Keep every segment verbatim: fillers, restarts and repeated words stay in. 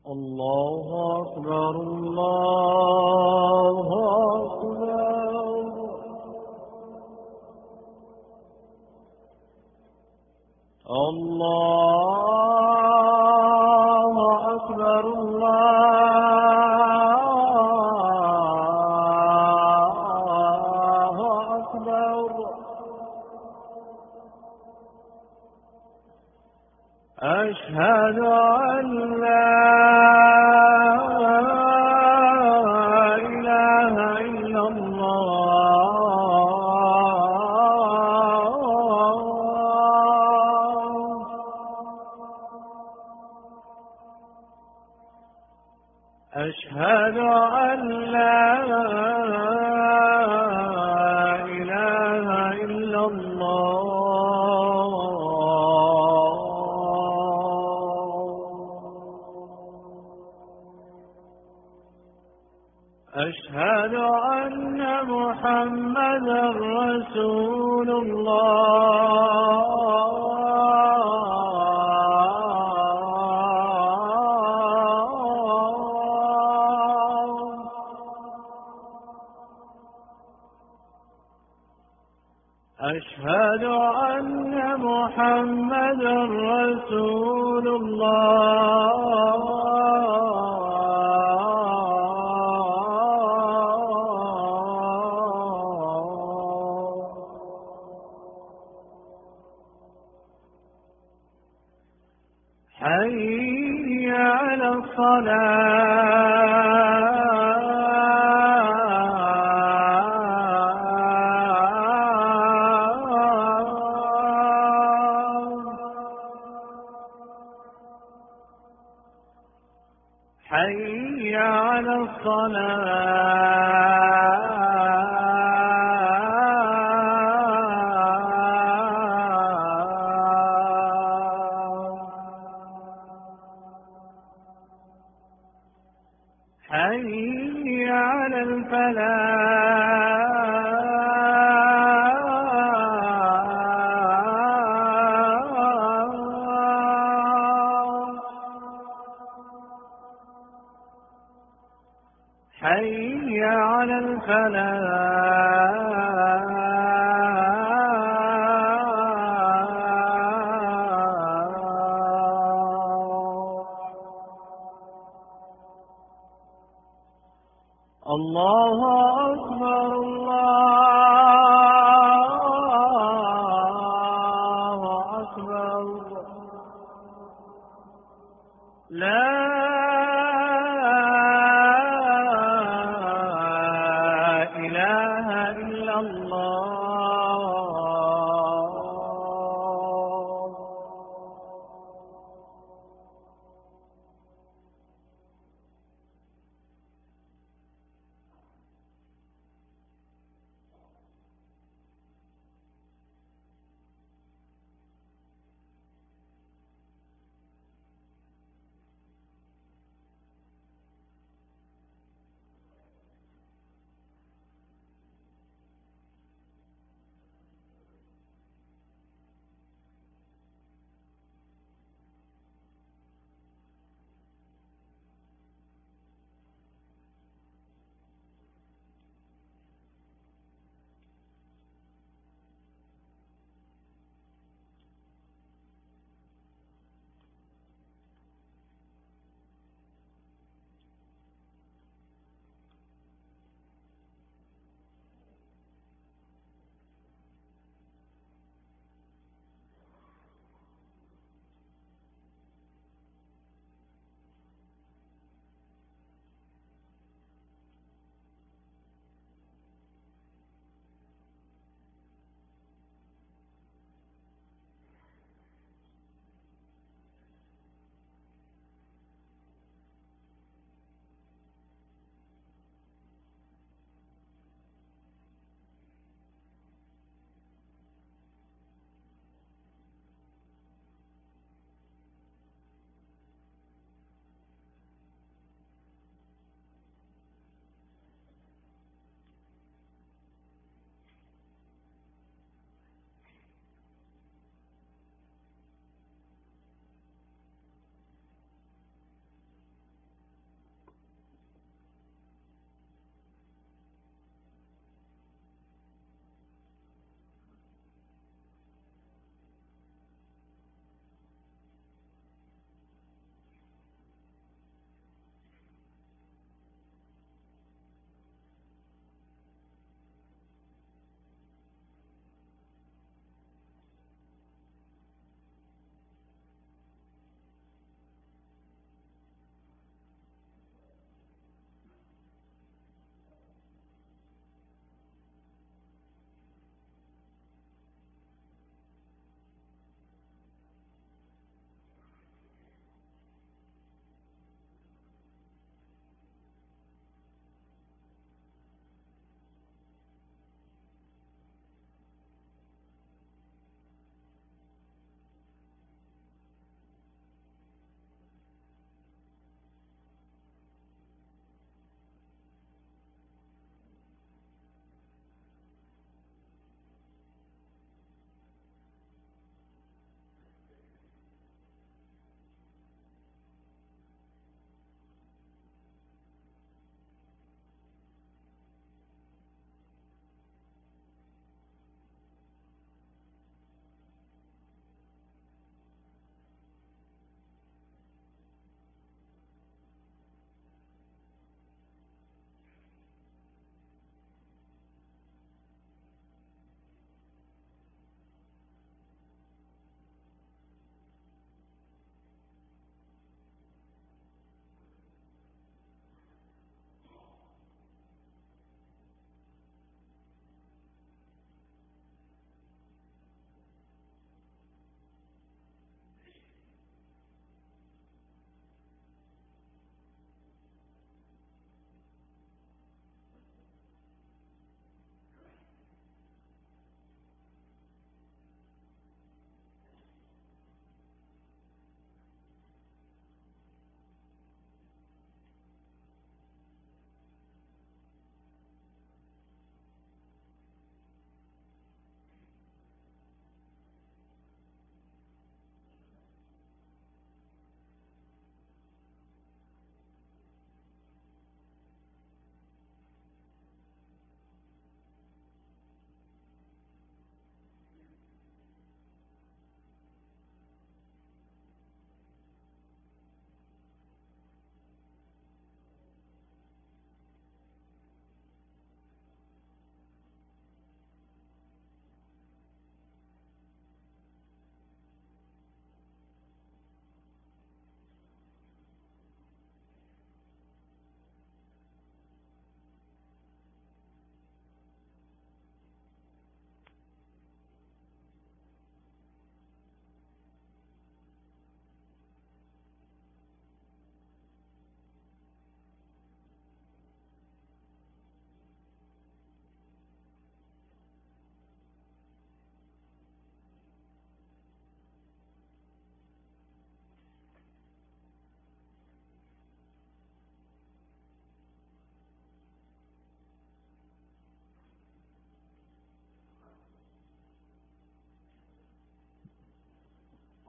الله أكبر الله أكبر. الله أكبر الله أكبر. أشهد أن لا إله إلا الله. أشهد أن لا إله إلا الله. أشهد أن محمدا رسول الله. أشهد أن محمدا رسول الله. حي على الصلاة. حي على الصلاة. حي على الفلاح. حي على الفلاح. الله أكبر الله أكبر. لا إله إلا الله.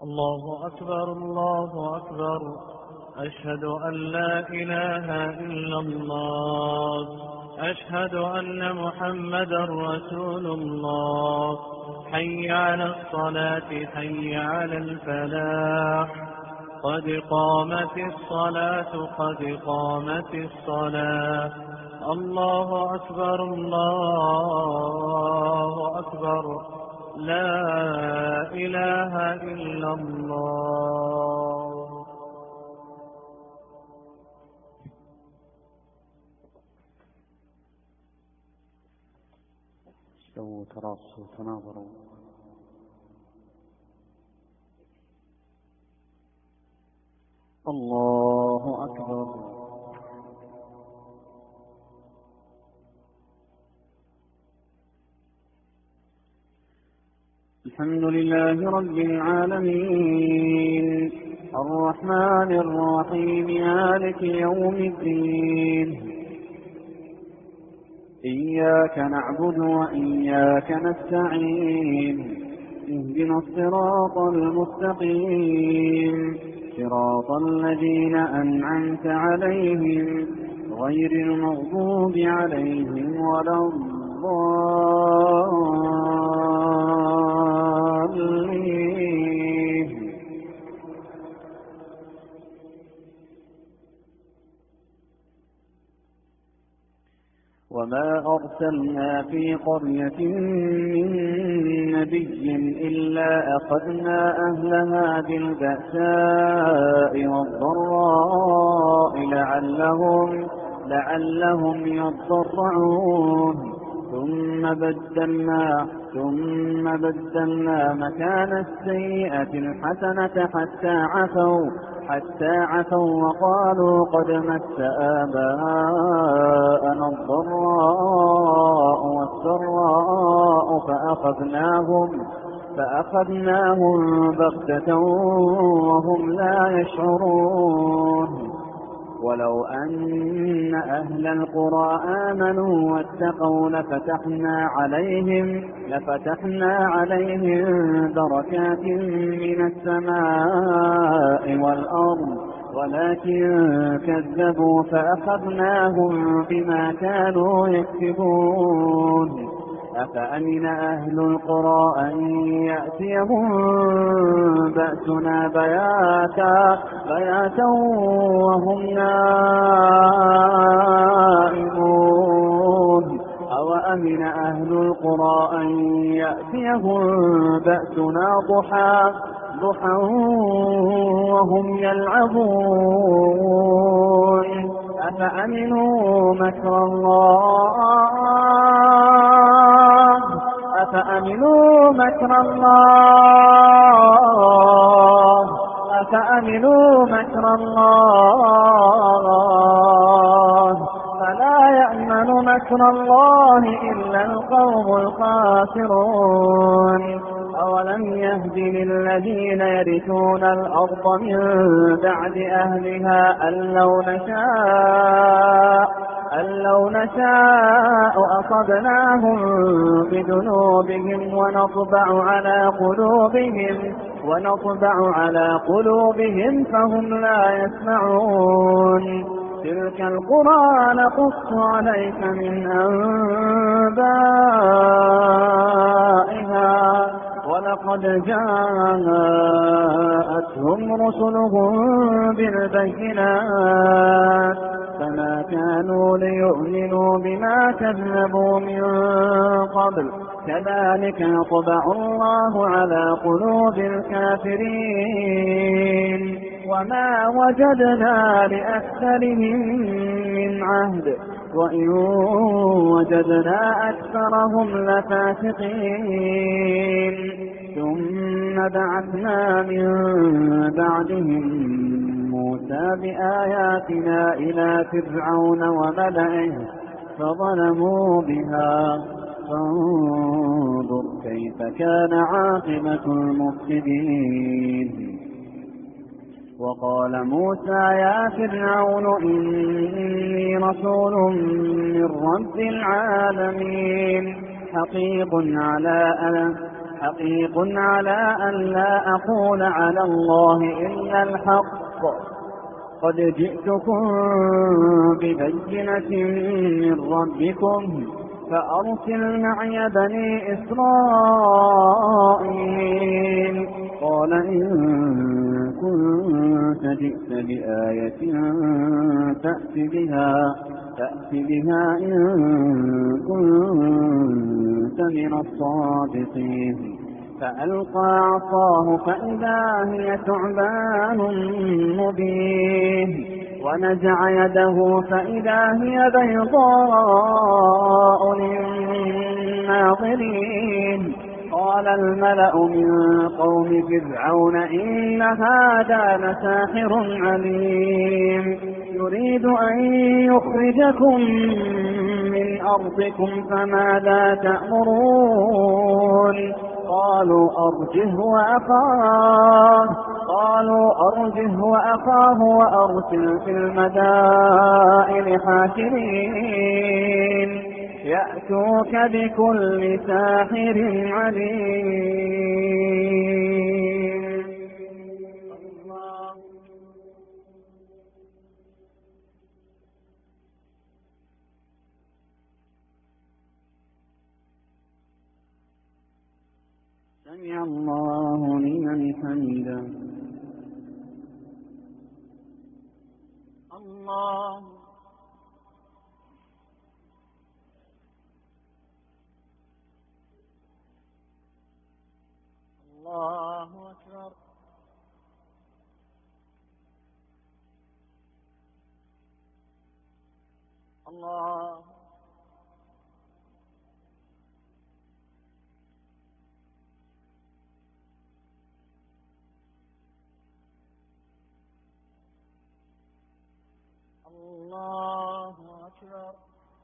الله أكبر الله أكبر. أشهد أن لا إله إلا الله. أشهد أن محمدا رسول الله. حي على الصلاة حي على الفلاح. قد قامت الصلاة قد قامت الصلاة. الله أكبر الله أكبر. لا إله إلا الله. استووا تراصوا تناظروا. الله أكبر. الحمد لله رب العالمين الرحمن الرحيم مالك يوم الدين. إياك نعبد وإياك نستعين. اهدنا الصراط المستقيم صراط الذين أنعمت عليهم غير المغضوب عليهم ولا الضالين. وما أرسلنا في قرية من نبي إلا أخذنا أهلها بالبأساء والضراء لعلهم, لعلهم يضرعون. ثم بدلنا, ثم بدلنا مكان السيئة الحسنة حتى عفوا, حتى عفوا وقالوا قد مس آباءنا الضراء والسراء فأخذناهم, فأخذناهم بغتة وهم لا يشعرون. ولو أن أهل القرى آمنوا واتقوا لفتحنا عليهم, لفتحنا عليهم بركات من السماء والأرض ولكن كذبوا فأخذناهم بما كانوا يكسبون. أفأمن أهل القرى أن يأتيهم بأسنا بياتا, بياتا وهم نائمون. أوأمن أهل القرى أن يأتيهم بأسنا ضحى, ضحى وهم يلعبون. أفأمنوا مكر الله, أفأمنوا مكر الله, أفأمنوا مكر الله فلا يأمن مكر الله إلا القوم الخاسرون. أولم يهد للذين يرثون الأرض من بعد أهلها أن لو نشاء, أن لو نشاء أصبناهم بذنوبهم ونطبع على قلوبهم, ونطبع على قلوبهم فهم لا يسمعون. تلك القرى نقص عليك من أنبائها ولقد جاءتهم رسلهم بالبينات فما كانوا ليؤمنوا بما كذبوا من قبل. كذلك يطبع الله على قلوب الكافرين. وما وجدنا لأكثرهم من عهد وإن وجدنا أكثرهم لفاسقين. ثم بعثنا من بعدهم موسى بآياتنا إلى فرعون وملئه فظلموا بها فانظر كيف كان عاقبة المفسدين. وقال موسى يا فرعون إني رسول من رب العالمين حقيق على أن حقيق على أن لا أقول على الله إلا الحق قد جئتكم ببينة من ربكم فأرسل معي بني إسرائيل قال إن كنت جئت بآية فأت بها فأت بها إن كنت من الصادقين فألقى عصاه فإذا هي ثعبان مبين ونزع يده فإذا هي بيضاء للناظرين قال الملأ من قوم فرعون إن هذا لساحر عليم يريد أن يخرجكم من أرضكم فماذا تأمرون قالوا أرجه وأخاه قالوا أرجه وأخاه وأرسل في المدائن حاشرين يأتوك بكل ساحر عليم. الله سمع الله لمن حمده. الله الله أكبر. الله الله أكبر.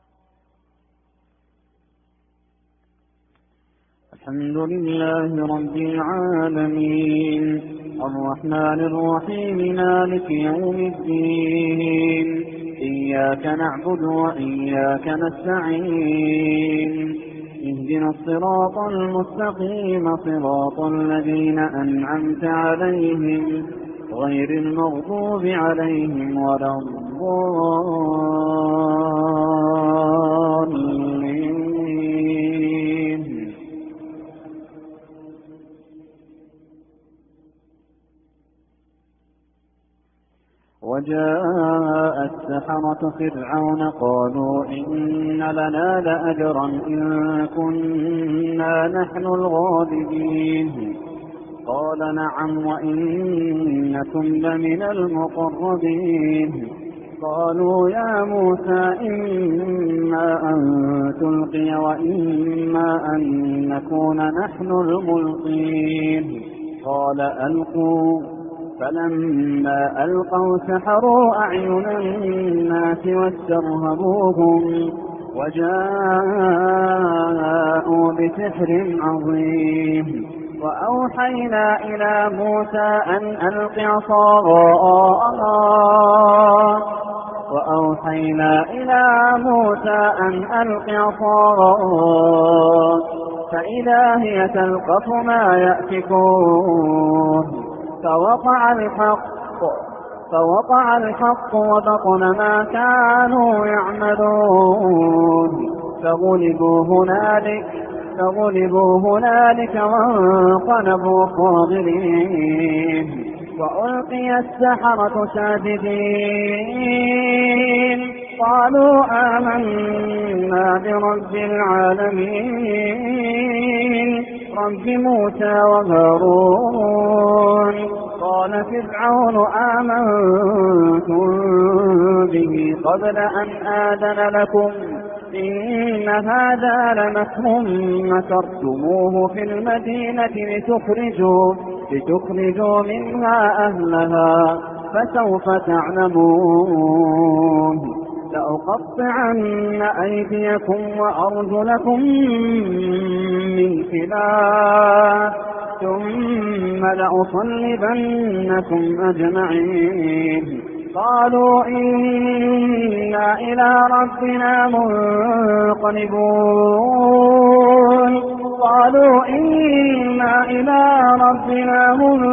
الحمد لله رب العالمين الرحمن الرحيم مالك يوم الدين إياك نعبد وإياك نستعين اهدنا الصراط المستقيم صراط الذين أنعمت عليهم غير المغضوب عليهم ولا الضالين. وجاء السحرة فرعون قالوا إن لنا لأجرا إن كنا نحن الغالبين قال نعم وإنكم لمن المقربين قالوا يا موسى إما أن تلقي وإما أن نكون نحن الملقين قال ألقوا فلما ألقوا سحروا أعين الناس واسترهبوهم وجاءوا بسحر عظيم وأوحينا إلى موسى أن ألق عصاك وأوحينا إلى موسى أن ألق عصاك فإذا هي تلقف ما يأفكون فوقع الحق فوقع الحق وبطن ما كانوا يعملون فغلبوا هنالك فغلبوا هنالك وانقلبوا صاغرين وألقي السحرة ساجدين قالوا آمنا برب العالمين رب موسى وهارون قال فرعون آمنتم به قبل أن آذن لكم إن هذا لمكر مكرتموه في المدينة لتخرجوا, لتخرجوا منها أهلها فسوف تعلمون لأقطعن أيديكم وأرجلكم من خلاف ثم لأصلبنكم أجمعين قالوا إنا إلى ربنا منقلبون قالوا إنا إلى ربنا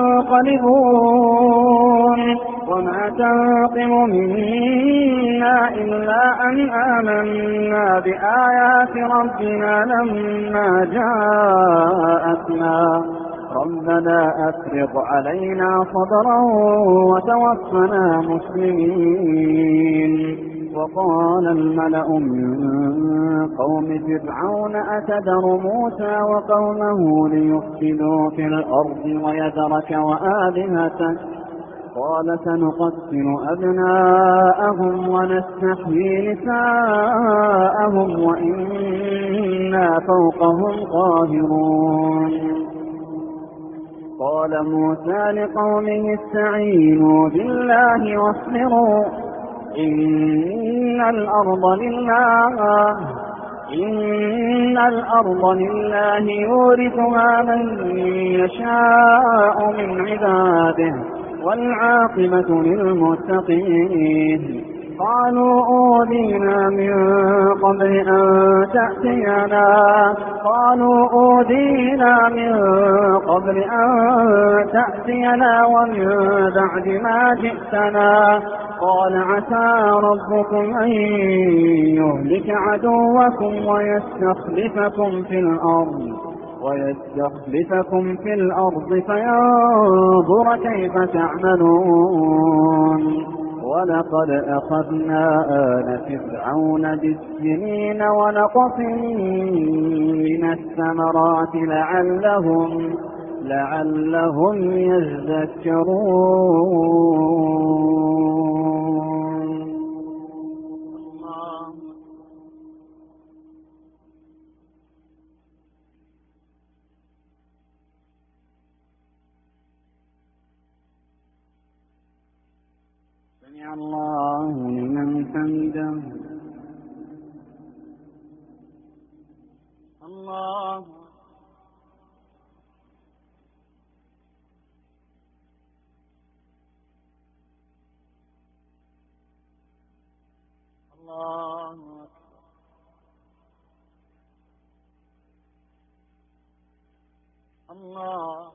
منقلبون وما تنقم منا إلا أن آمنا بآيات ربنا لما جاءتنا ربنا أفرغ علينا صبرا وتوفنا مسلمين. وقال الملأ من قوم فرعون أتذر موسى وقومه ليفسدوا في الأرض ويذرك وآلهتك قال سنقتل أبناءهم ونستحيي نساءهم وإنا فوقهم قاهرون. قال موسى لقومه استعينوا بالله واصبروا إن الأرض لله إن الأرض لله يورثها من يشاء من عباده والعاقبة للمتقين. قالوا أوذينا من قبل أن تأتينا قالوا أوذينا من قبل أن تأتينا ومن بعد ما جئتنا قال عسى ربكم أن يهلك عدوكم ويستخلفكم في الأرض ويستخلفكم في الأرض فينظر كيف تعملون. ولقد أخذنا آل فرعون بالسنين ونقص من الثمرات لعلهم لعلهم يذكرون. سمع الله لمن حمده. الله الله الله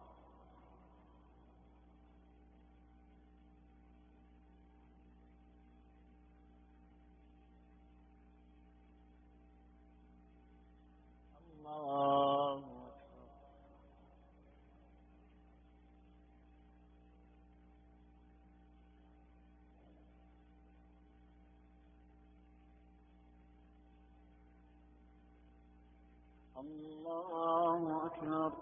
الله الله أكبر.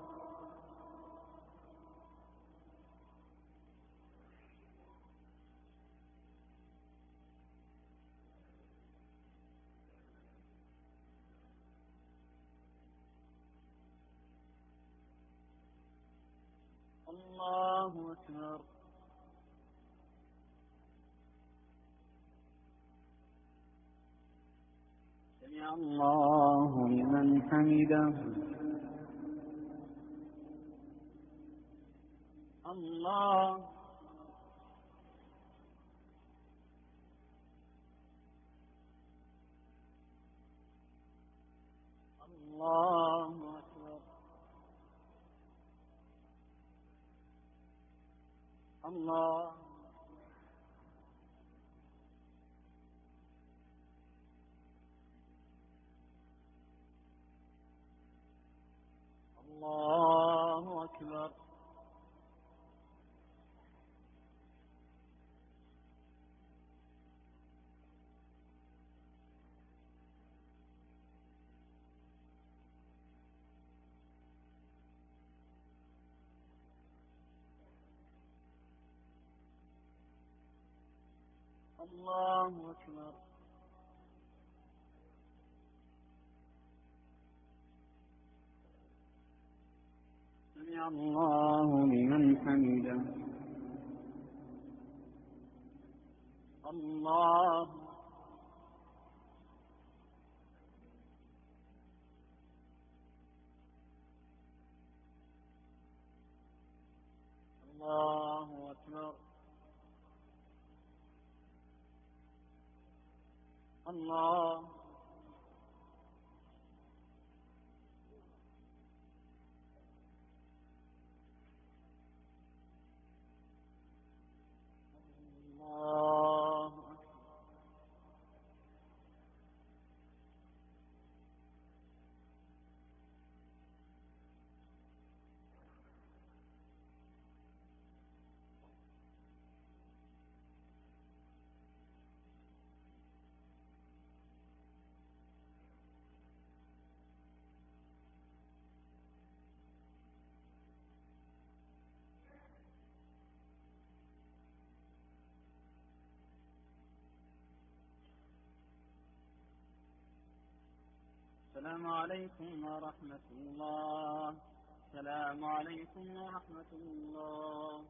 الله أكبر. سمع الله لمن حمده. الله الله أكبر. الله الله أكبر. الله أكبر. سمع الله لمن حمده. الله الله أكبر. الله السلام عليكم ورحمة الله. السلام عليكم ورحمة الله.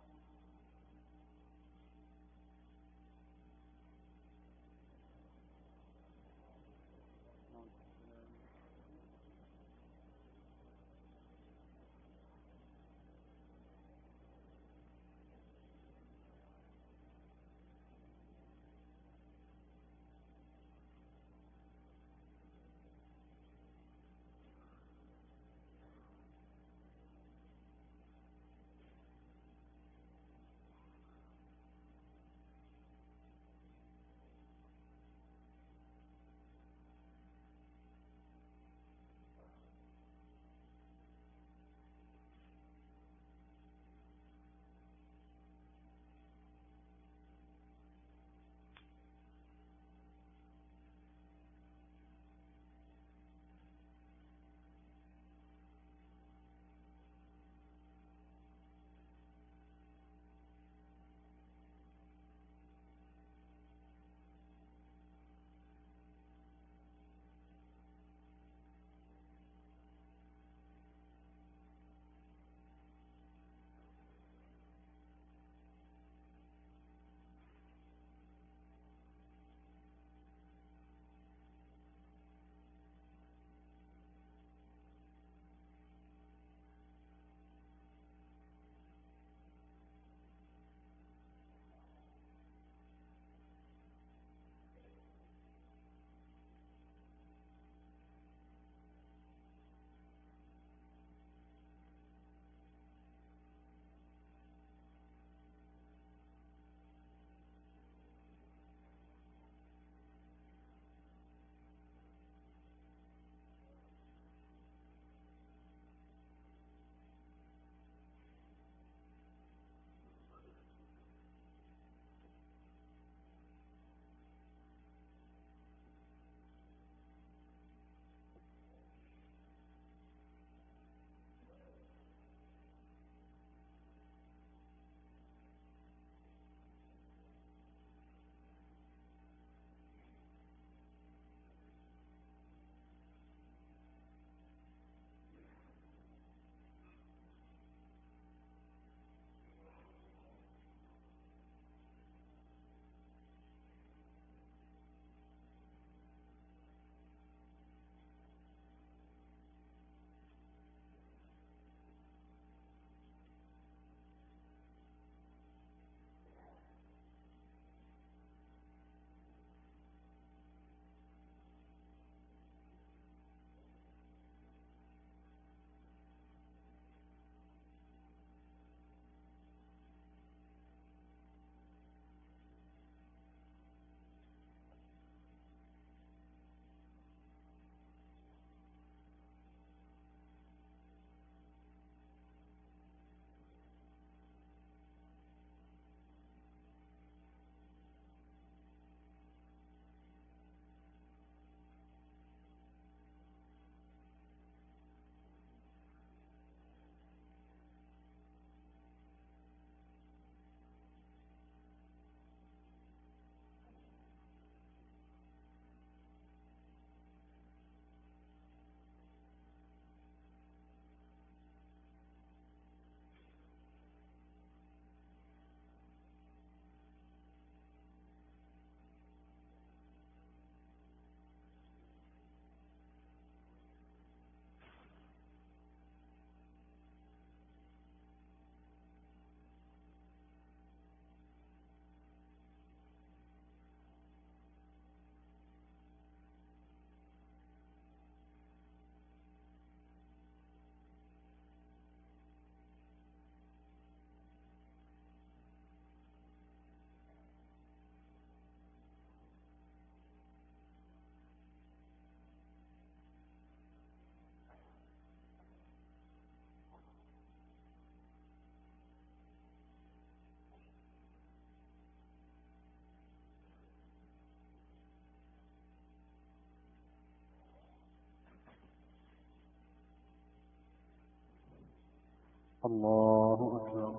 الله أكبر.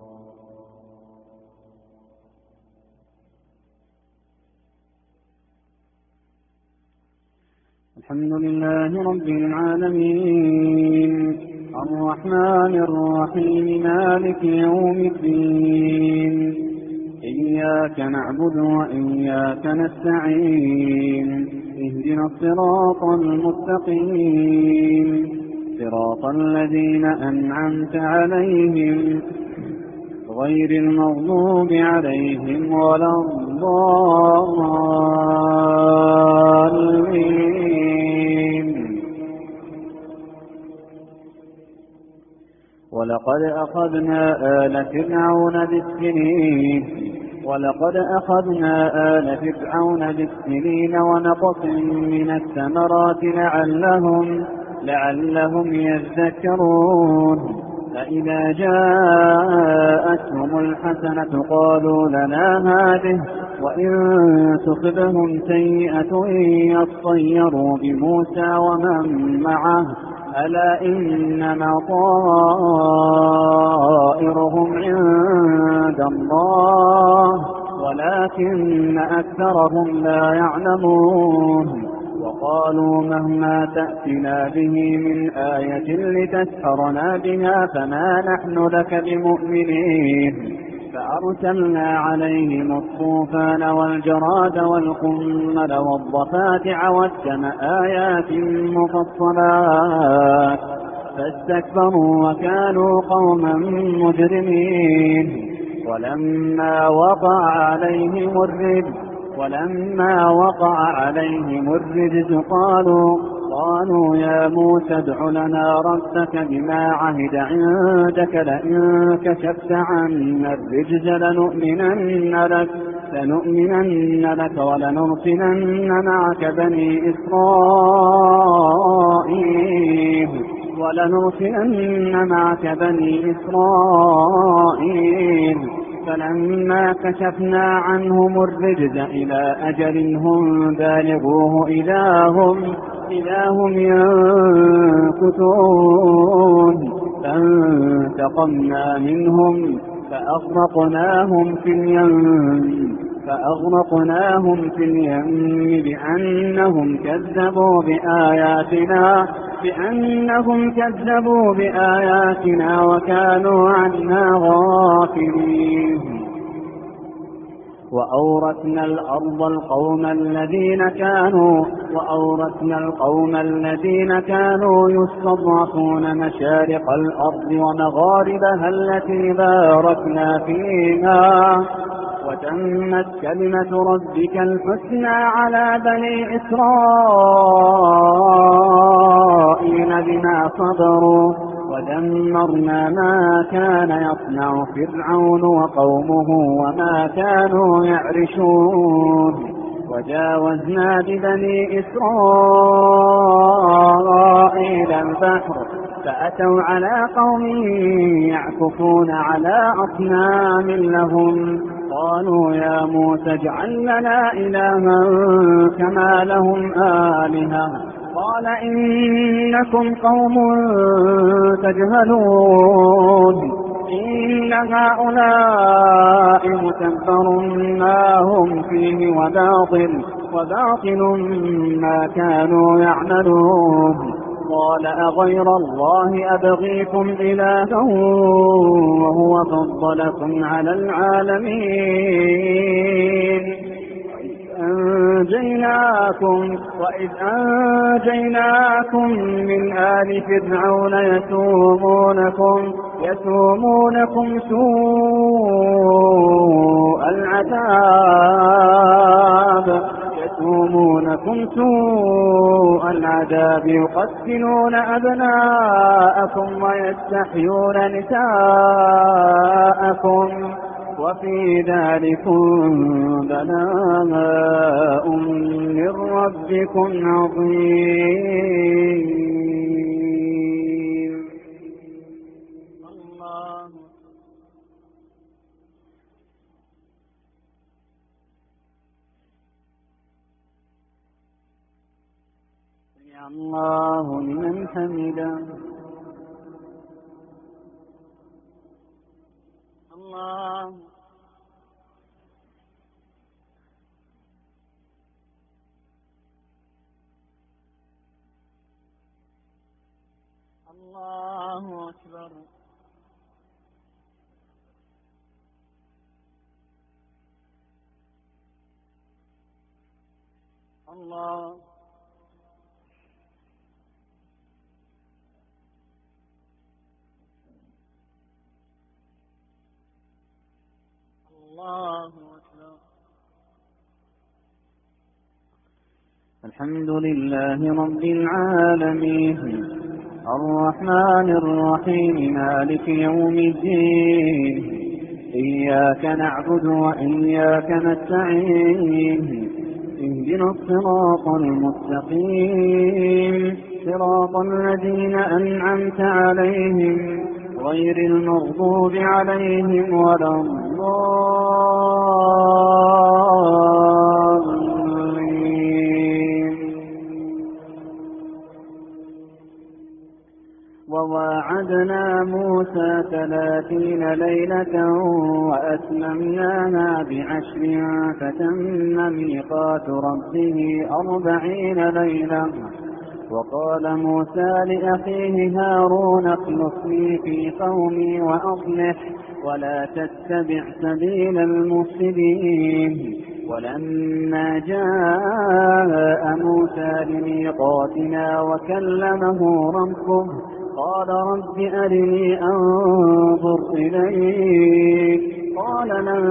الحمد لله رب العالمين الرحمن الرحيم مالك يوم الدين إياك نعبد وإياك نستعين اهدنا الصراط المستقيم صراط الذين أنعمت عليهم غير المغضوب عليهم ولا الضالين. ولقد أخذنا آل فرعون بالسنين ولقد أخذنا آل فرعون بالسنين ونقص من الثمرات لعلهم لعلهم يذكرون. فإذا جاءتهم الحسنة قالوا لنا هذه وإن تصبهم سيئة يطيروا بموسى ومن معه ألا إنما طائرهم عند الله ولكن أكثرهم لا يعلمون. وقالوا مهما تأتنا به من آية لتسحرنا بها فما نحن لك بمؤمنين. فأرسلنا عليهم الطوفان والجراد والقمل والضفادع والدم آيات مفصلات فاستكبروا وكانوا قوما مجرمين. ولما وقع عليهم الرجز ولما وقع عليهم الرجز قالوا قالوا يا موسى ادع لنا ربك بما عهد عندك لئن كشفت عنا الرجز لنؤمنن لك لنؤمنن لك ولنرسلن معك بني إسرائيل ولنرسلن معك بني إسرائيل. فلما كشفنا عنهم الرجز إلى أجل هم بالغوه إذا هم, إذا هم ينكثون. فانتقمنا منهم فأغرقناهم في اليم فأغرقناهم في اليم بأنهم كذبوا بآياتنا بأنهم كذبوا بآياتنا وكانوا عنها غافلين. وأورثنا الأرض القوم الذين كانوا وأورثنا القوم الذين كانوا يستضعفون مشارق الأرض ومغاربها التي باركنا فيها وتمت كلمة ربك الحسنى على بني إسرائيل بما صبروا ودمرنا ما كان يصنع فرعون وقومه وما كانوا يعرشون. وجاوزنا ببني إسرائيل البحر فأتوا على قوم يعكفون على أصنام لهم قالوا يا موسى اجعل لنا إلها كما لهم آلهة قال إنكم قوم تجهلون إن هؤلاء متبر ما هم فيه وباطل وباطل ما كانوا يعملون. قال أغير الله أبغيكم إلها وهو فضلكم على العالمين. أنجيناكم وإذ أنجيناكم من آل فرعون يسومونكم يسومونكم سوء العذاب يسومونكم سوء العذاب يقتلون أبناءكم ويستحيون نساءكم وفي ذلكم بلاء من ربكم عظيم. الله سمع الله لمن حمده. الله الله أكبر. الله الله أكبر. الحمد لله رب العالمين الرحمن الرحيم مالك يوم الدين إياك نعبد وإياك نستعين اهدنا الصراط المستقيم صراط الذين أنعمت عليهم غير المغضوب عليهم ولا الضالين. وواعدنا موسى ثلاثين ليلة وأتممناها بعشر فتم ميقات ربه أربعين ليلة. وقال موسى لأخيه هارون اخلفني في قومي وأصلح ولا تتبع سبيل المفسدين. ولما جاء موسى لميقاتنا وكلمه ربه قال رب أرني أنظر إليك قال لن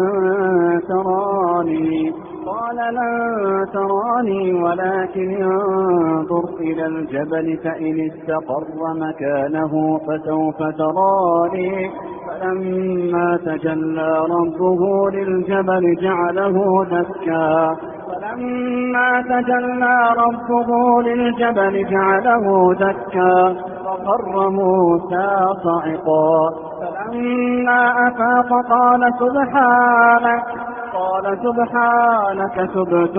تراني قال لن تراني ولكن انظر إلى الجبل فإن استقر مكانه فسوف تراني. فلما تجلى ربه للجبل جعله دكا فلما تجلى ربه للجبل جعله دكا وخر موسى صعقا. فلما أفاق قال سبحانك قال سبحانك تبت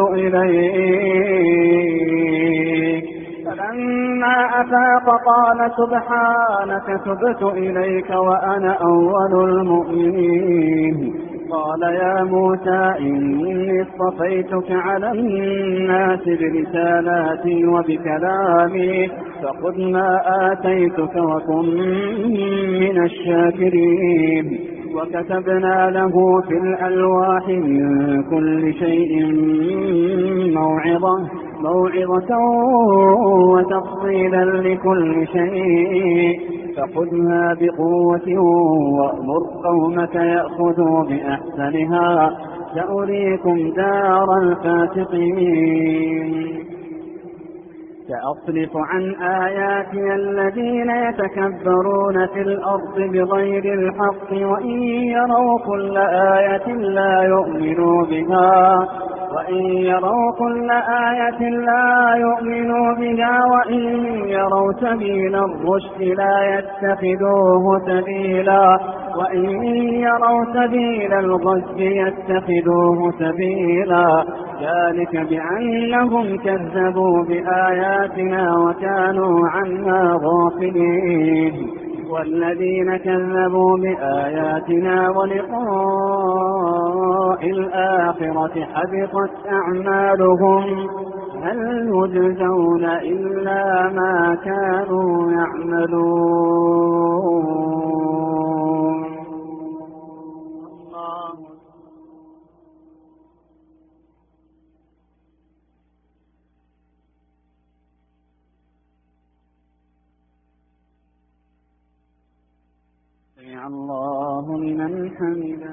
إليك. فلما أفاق قال سبحانك تبت إليك وأنا أول المؤمنين. قال يا موسى إني اصطفيتك على الناس برسالاتي وبكلامي فخذ ما آتيتك وكن من الشاكرين. وكتبنا له في الألواح من كل شيء موعظة موعظة وتفصيلا لكل شيء فخذها بقوة وأمر قومك يأخذوا بأحسنها سأريكم دار الفاسقين. سأصرف عن آياتي الذين يتكبرون في الأرض بغير الحق وإن يروا كل آية لا يؤمنوا بها وإن يروا كل آية لا يؤمنوا بها وإن يروا سبيل الرشد لا يتخذوه سبيلا وإن يروا سبيل الغي يتخذوه سبيلا. ذلك بأنهم كذبوا بآياتنا وكانوا عنها غافلين. والذين كذبوا بآياتنا ولقاء الآخرة حبطت أعمالهم هل يجزون إلا ما كانوا يعملون. الله سمع الله لمن حمده.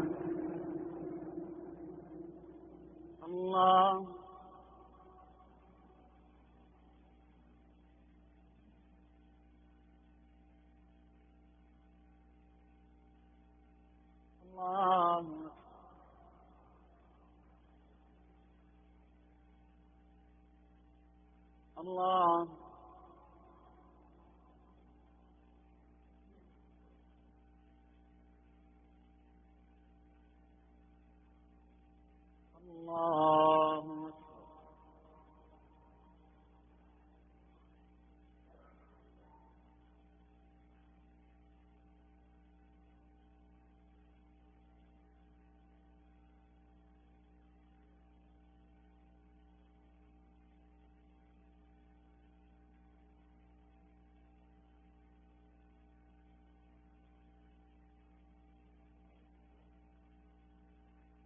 الله الله الله الله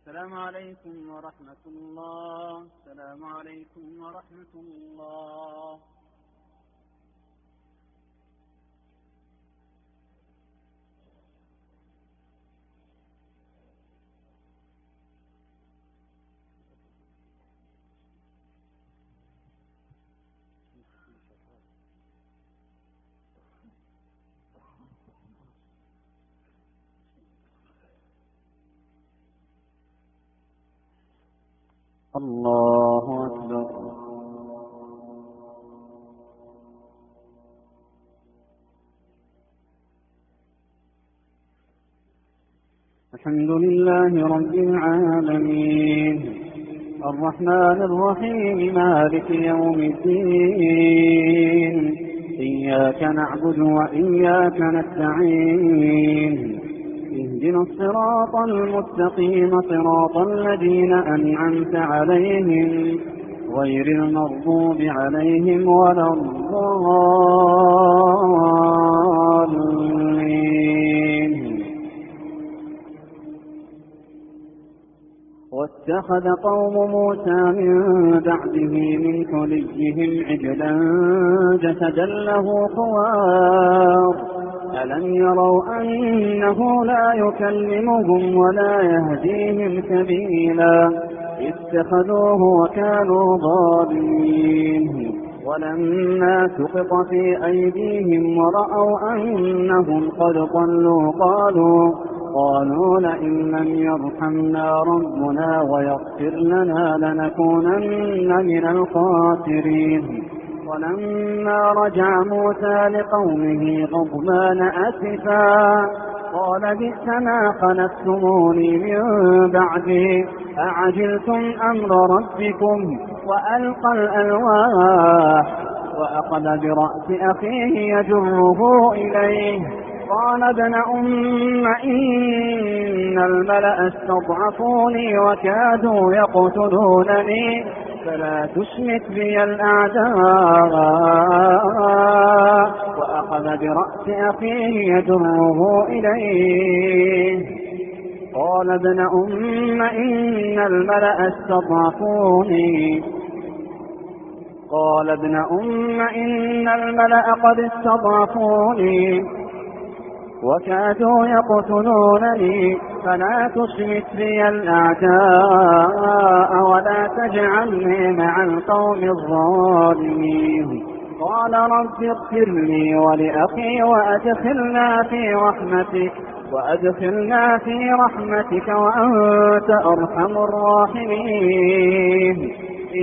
السلام عليكم ورحمة الله. السلام عليكم ورحمة الله. الله أكبر. الحمد لله رب العالمين الرحمن الرحيم مالك يوم الدين إياك نعبد وإياك نستعين اهدنا الصراط المستقيم صراط الذين أنعمت عليهم غير المغضوب عليهم ولا الضالين. واتخذ قوم موسى من بعده من حليهم عجلا جسدا له خوار ألم يروا أنه لا يكلمهم ولا يهديهم سبيلا اتخذوه وكانوا ظالمين. ولما سقط في أيديهم ورأوا أنهم قد ضلوا قالوا قالوا لئن لم يرحمنا ربنا ويغفر لنا لنكونن من الخاسرين. ولما رجع موسى لقومه غضبان أسفا قال بئس ما خلفتموني من بعدي أعجلتم أمر ربكم وألقى الألواح وأخذ برأس أخيه يجره إليه قال ابن أم إن الملأ استضعفوني وكادوا يقتلونني فلا تشمت بي الأعداء وأخذ برأس أخيه يجره إليه قال ابن أم إن الملأ استضعفوني قال ابن أم إن الملأ قد استضعفوني وكادوا يقتلونني فلا تشمت بي الأعداء ولا تجعلني مع القوم الظالمين. قال رب اغفر لي ولأخي وأدخلنا في رحمتك وأدخلنا في رحمتك وأنت أرحم الراحمين.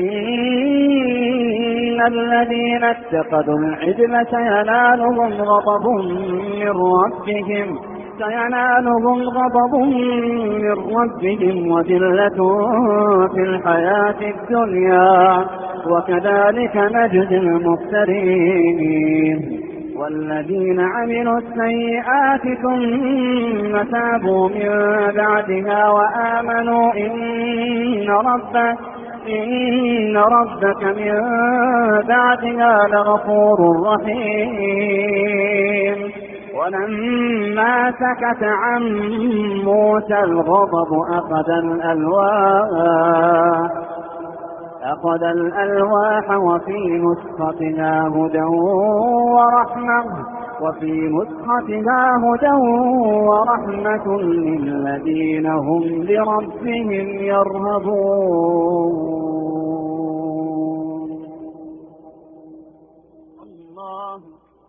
إن الذين اتخذوا العجل سينالهم غضب من ربهم سينالهم غضب من ربهم وذلة في الحياة الدنيا وكذلك نجزي المفترين. والذين عملوا السيئات ثم تابوا من بعدها وآمنوا إن ربك إن ربك من بعدها لغفور رحيم. ولما سكت عن موسى الغضب أخذ الألواح أخذ الألواح وفي نسختها هدى ورحمة وفي نسختها هدى ورحمة للذين هم لربهم يرهبون. الله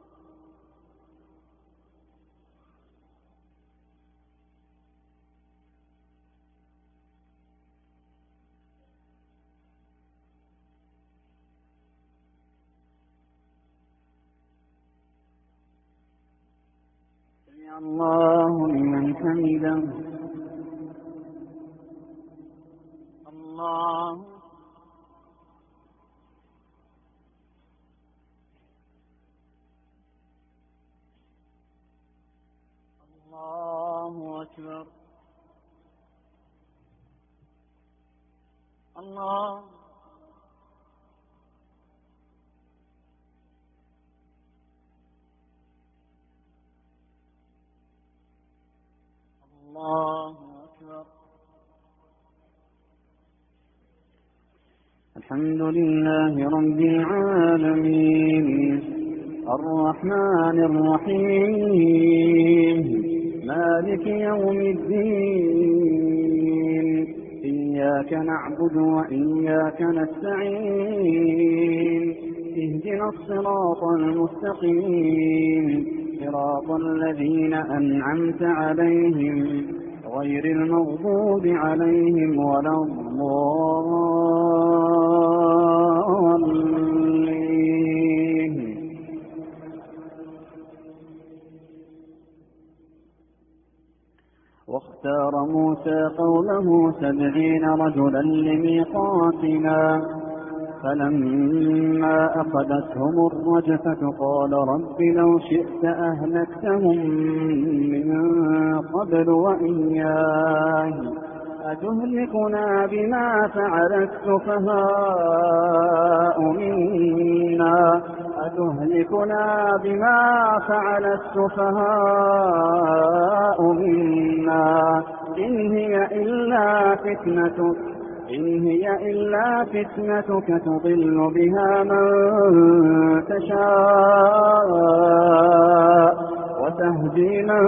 الله لمن حمده. الله الله أكبر. الله الله أكبر. الحمد لله رب العالمين الرحمن الرحيم مالك يوم الدين إياك نعبد وإياك نستعين اهدنا الصراط المستقيم صراط الذين أنعمت عليهم غير المغضوب عليهم ولا الضالين. واختار موسى قومه سبعين رجلا لميقاتنا فلما أخذتهم الرجفة قال رب لو شئت أهلكتهم من قبل وإياي أتهلكنا بما فعل السفهاء منا أتهلكنا بما فعل السفهاء منا إن هي إلا فتنتك إن هي إلا فتنتك تضل بها من تشاء وتهدي من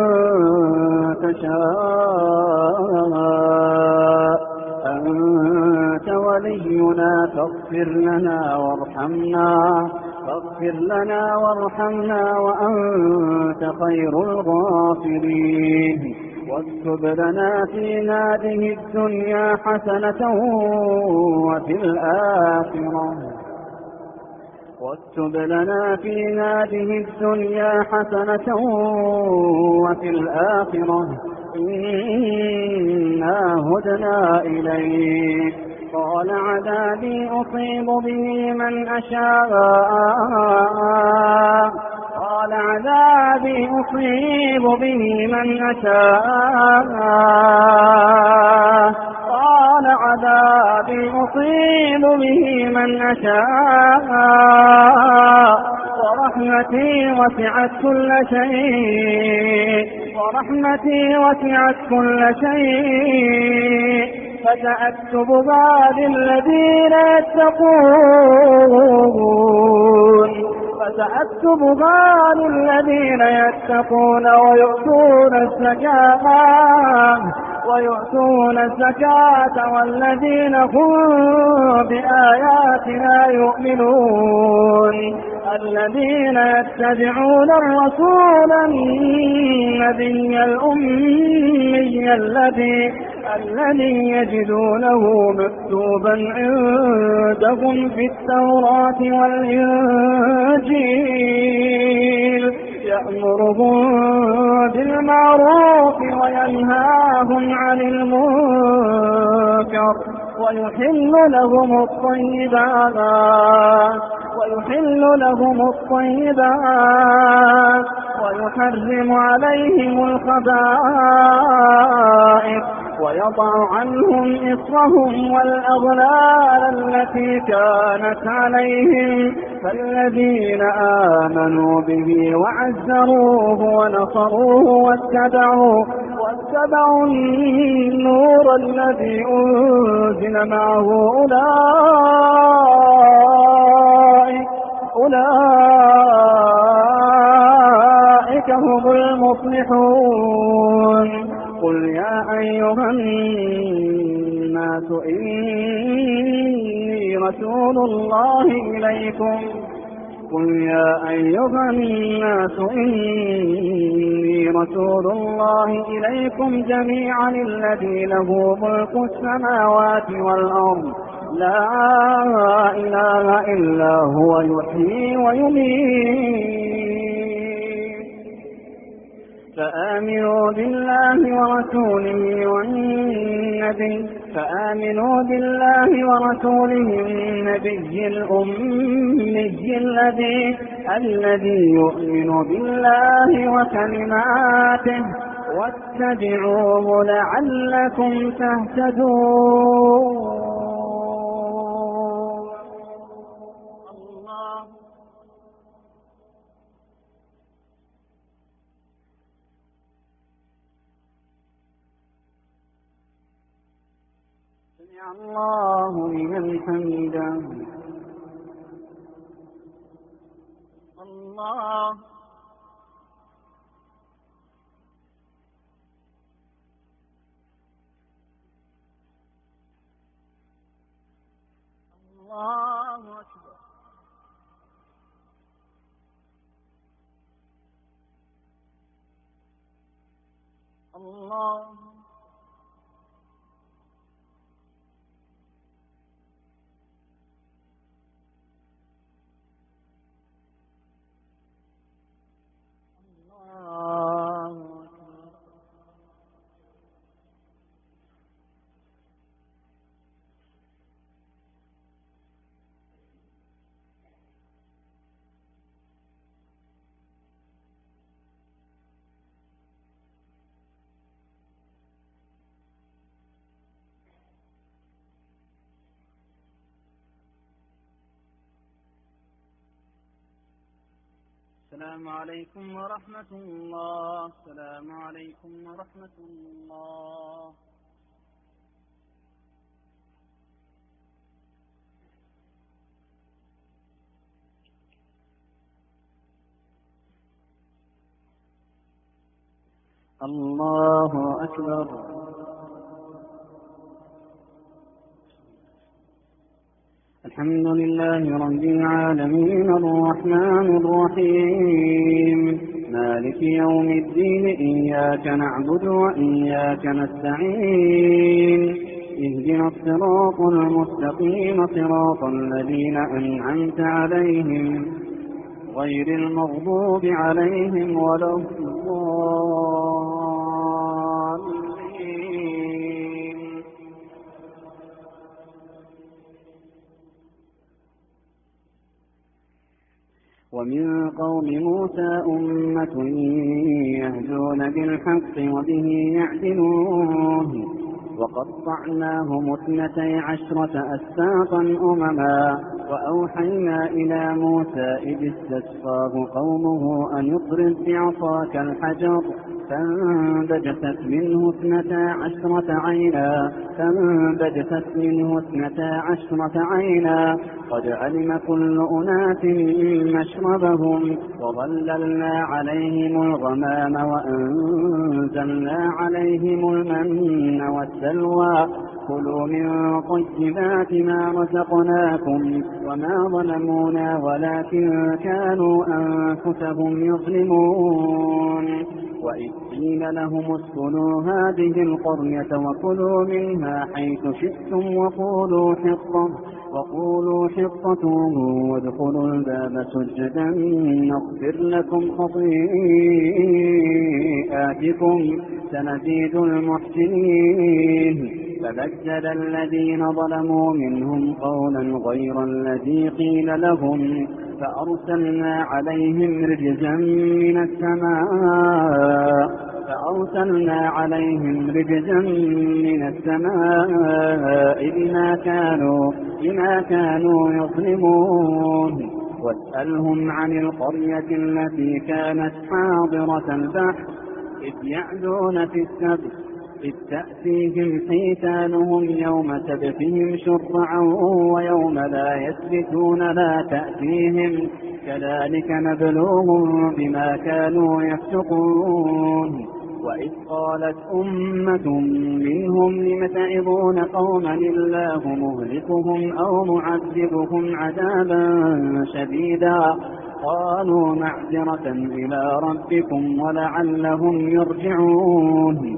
تشاء أنت ولينا فاغفر لنا وارحمنا فاغفر لنا وارحمنا وأنت خير الغافرين واكتب لنا في هذه الدنيا حسنة وفي الآخرة واكتب لنا في هذه الدنيا حسنة وفي الآخرة إنا هدنا إليك قال عذابي أصيب به من أشاء قال عذابي أصيب به من أشاء قال عذابي أصيب به من أشاء ورحمتي وسعت كل شيء ورحمتي وسعت كل شيء فسأكتبها للذين يتقون فسأكتبها للذين يتقون ويؤتون الزكاة ويؤتون الزكاة والذين هم بآياتنا يؤمنون الذين يتبعون الرسول النبي الأمي الذي الذي يجدونه مكتوبا عندهم في التوراة والإنجيل يأمرهم بالمعروف وينهاهم عن المنكر ويحل لهم الطيبات ويحل لهم الطيبات ويحرم عليهم الخبائث ويضع عنهم إصرهم والأغلال التي كانت عليهم فالذين آمنوا به وعزروه ونصروه واتبعوا واتبعوا النور الذي أنزل معه أولئك أولئك هم المفلحون قل يا أيها الناس إني رسول الله إليكم قل يا أيها الناس إني رسول الله إليكم جميعا الذي له ملك السماوات والأرض لا إله إلا هو يحيي ويميت فآمنوا بالله ورسوله والنبي فآمنوا بالله ورسوله النبي الأمي الذي الذي يؤمن بالله وكلماته واتبعوه لعلكم تهتدون. سمع الله لمن حمده. الله الله أكبر. الله السلام عليكم ورحمة الله. السلام عليكم ورحمة الله. الله أكبر. الحمد لله رب العالمين الرحمن الرحيم مالك يوم الدين إياك نعبد وإياك نستعين اهدنا الصراط المستقيم صراط الذين أنعمت عليهم غير المغضوب عليهم ولا الضالين. ومن قوم موسى أمة يهدون بالحق وبه يعدلون وقطعناهم اثنتي عشرة أسباطا أمما وأوحينا إلى موسى إذ استسقاه قومه أن اضرب بعصاك الحجر فانبجست منه اثنتا عشرة عينا فانبجست منه اثنتا عشرة عينا قد علم كل أناس مشربهم وظللنا عليهم الغمام وأنزلنا عليهم المن والسلوى كلوا من طيبات ما رزقناكم وما ظلمونا ولكن كانوا أنفسهم يظلمون. وإذ قيل لهم اسكنوا هذه القرية وكلوا منها حيث شئتم وقولوا حطة وقولوا حطة وادخلوا الباب سجدا نغفر لكم خطيئاتكم سنزيد المحسنين. فبدل الذين ظلموا منهم قولا غير الذي قيل لهم فأرسلنا عليهم رجزا من السماء فأرسلنا عليهم رجزا من السماء بما كانوا بما كانوا يظلمون. واسألهم عن القرية التي كانت حاضرة البحر إذ يعدون في السبت إذ تأتيهم حيتانهم يوم سبتهم شرعا ويوم لا يسبتون لا تأتيهم كذلك نبلوهم بما كانوا يفسقون. وإذ قالت أمة منهم لم تعظون قوما الله مهلكهم أو معذبهم عذابا شديدا قالوا معذرة إلى ربكم ولعلهم يرجعون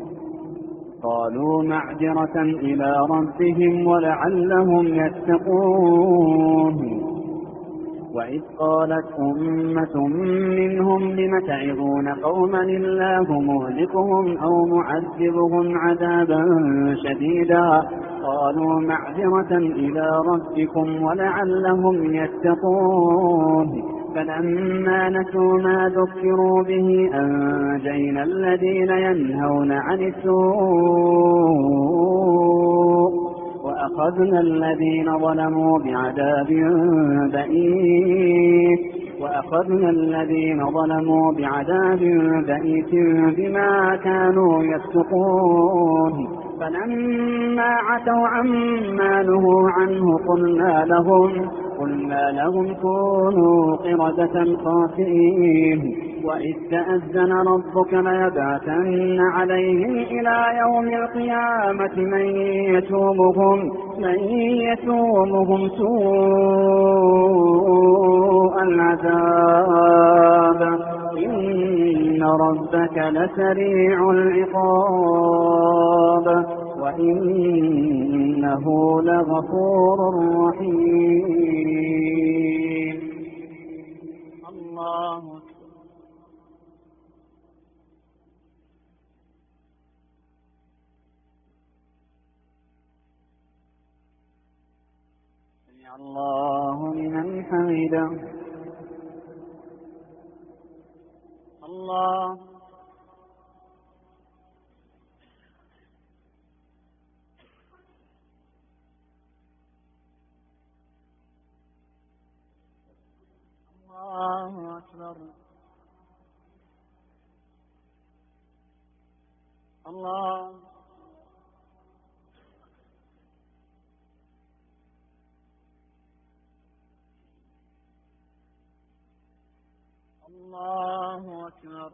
قالوا معذرة إلى ربهم ولعلهم يتقون. وإذ قالت أمة منهم لم تعظون قوما الله مهلكهم أو معذبهم عذابا شديدا قالوا معذرة إلى ربكم ولعلهم يتقون. فلما نسوا ما ذكروا به أنجينا الذين ينهون عن السوء وأخذنا الذين ظلموا بعذاب بئيس وأخذنا الذين ظلموا بعذاب بئيس بما كانوا يفسقون. فلما عتوا عما نهوا عنه قلنا لهم قلنا لهم كونوا قردة خاسئين. وإذ تأذن ربك ليبعثن عليهم إلى يوم القيامة من يسومهم, من يسومهم سوء العذاب إن ربك لسريع العقاب وإنه لغفور رحيم. الله أكبر. سمع الله لمن حمده. الله الله أكبر. الله الله أكبر.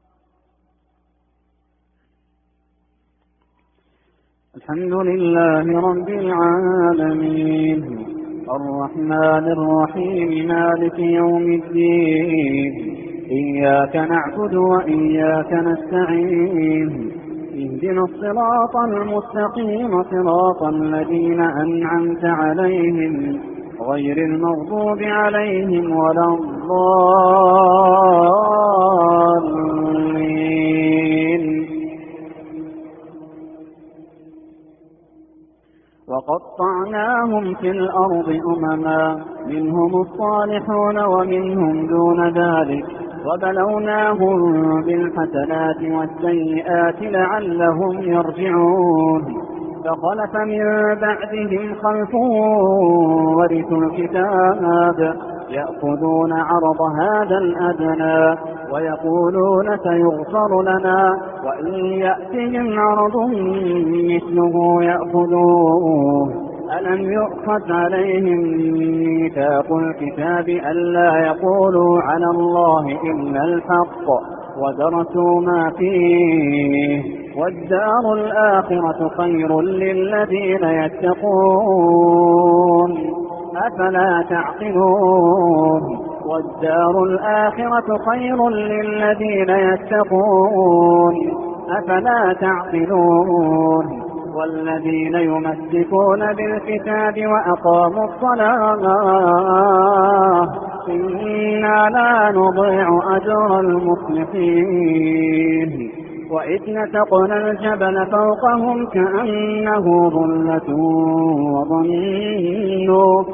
الحمد لله رب العالمين الرحمن الرحيم مالك يوم الدين إياك نعبد وإياك نستعين اهدنا الصراط المستقيم صراط الذين أنعمت عليهم غير المغضوب عليهم ولا الضالين. وقطعناهم في الأرض أمما منهم الصالحون ومنهم دون ذلك وبلوناهم بالحسنات والسيئات لعلهم يرجعون. فخلف من بعدهم خلف ورثوا الكتاب يأخذون عرض هذا الأدنى ويقولون سيغفر لنا وإن يأتهم عرض مثله يأخذوه. ألم يؤخذ عليهم ميثاق الكتاب ألا يقولوا على الله إلا الحق ودرسوا ما فيه والدار الآخرة خير للذين يتقون أفلا تعقلون. والدار الآخرة خير للذين يتقون أفلا تعقلون. والذين يمسكون بالكتاب وأقاموا الصلاة إنا لا نضيع أجر المصلحين. وإذ نتقنا الجبل فوقهم كأنه ظلة وظنوا,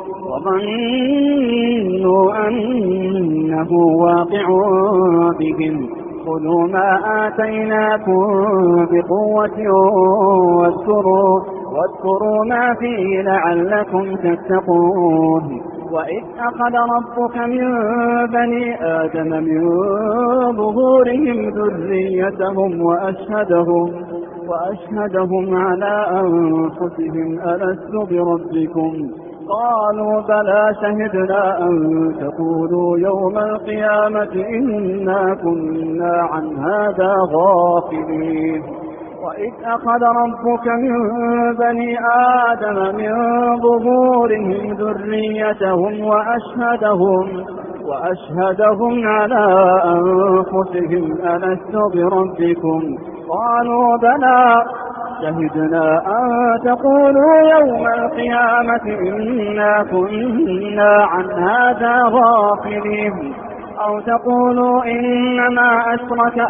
وظنوا أنه واقع بهم خذوا ما آتيناكم بقوة واذكروا, واذكروا ما فيه لعلكم تتقون. وإذ أخذ ربك من بني آدم من ظهورهم ذريتهم وأشهدهم, وأشهدهم على أنفسهم ألست بربكم قالوا بلى شهدنا أن تقولوا يوم القيامة إنا كنا عن هذا غافلين. وإذ أخذ ربك من بني آدم من ظهورهم ذريتهم وأشهدهم, وأشهدهم على أنفسهم ألست بربكم قالوا بلى شهدنا أن تقولوا يوم القيامة إنا كنا عن هذا غافلين أو تقولوا إنما أشرك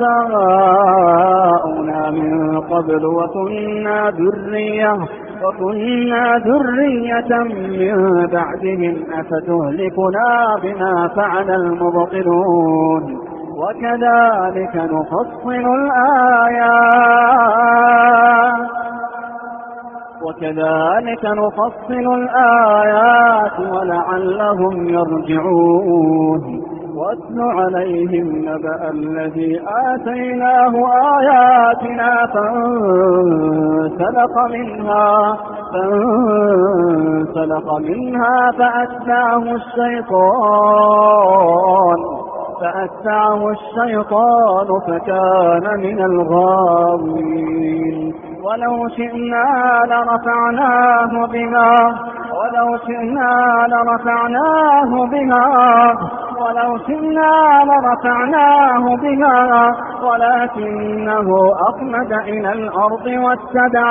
آباؤنا من قبل وكنا ذرية وكنا ذرية من بعدهم أفتهلكنا بما فعل المبطلون. وكذلك نفصل الآيات وكذلك نفصل الآيات ولعلهم يرجعون. واتل عليهم نبأ الذي آتيناه آياتنا فانسلخ منها فانسلخ منها فأتبعه الشيطان فأتبعه الشيطان فكان من الغاوين ولو شئنا لرفعناه بها ولو شئنا لرفعناه بها ولو شئنا لرفعناه بها ولكنه أخلد إلى الأرض واتبع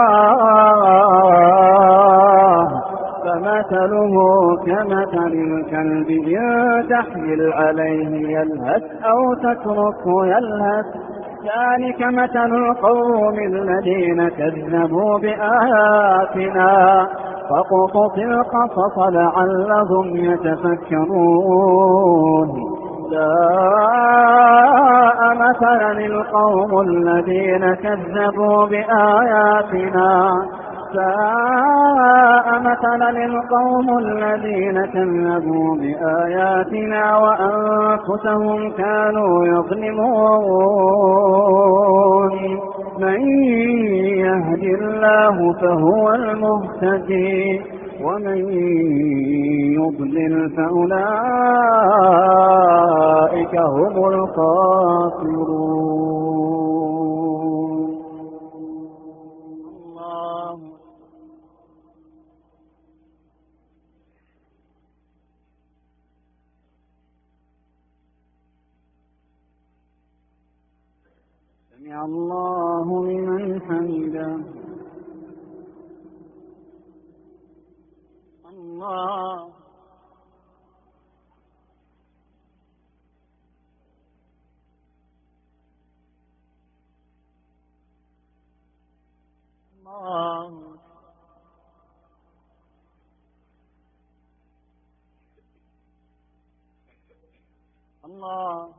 هواه فمثله كمثل الكلب إن تحمل عليه يلهث أو تتركه يلهث ذلك مثل القوم الذين كذبوا بآياتنا فاقصص القصص لعلهم يتفكرون ساء مثلا القوم الذين كذبوا بآياتنا ساء مثلا القوم الذين كذبوا بآياتنا وأنفسهم كانوا يظلمون من يهد الله فهو المهتدي ومن يضلل فأولئك هم الخاسرون. الله سمع الله لمن حمده. الله الله الله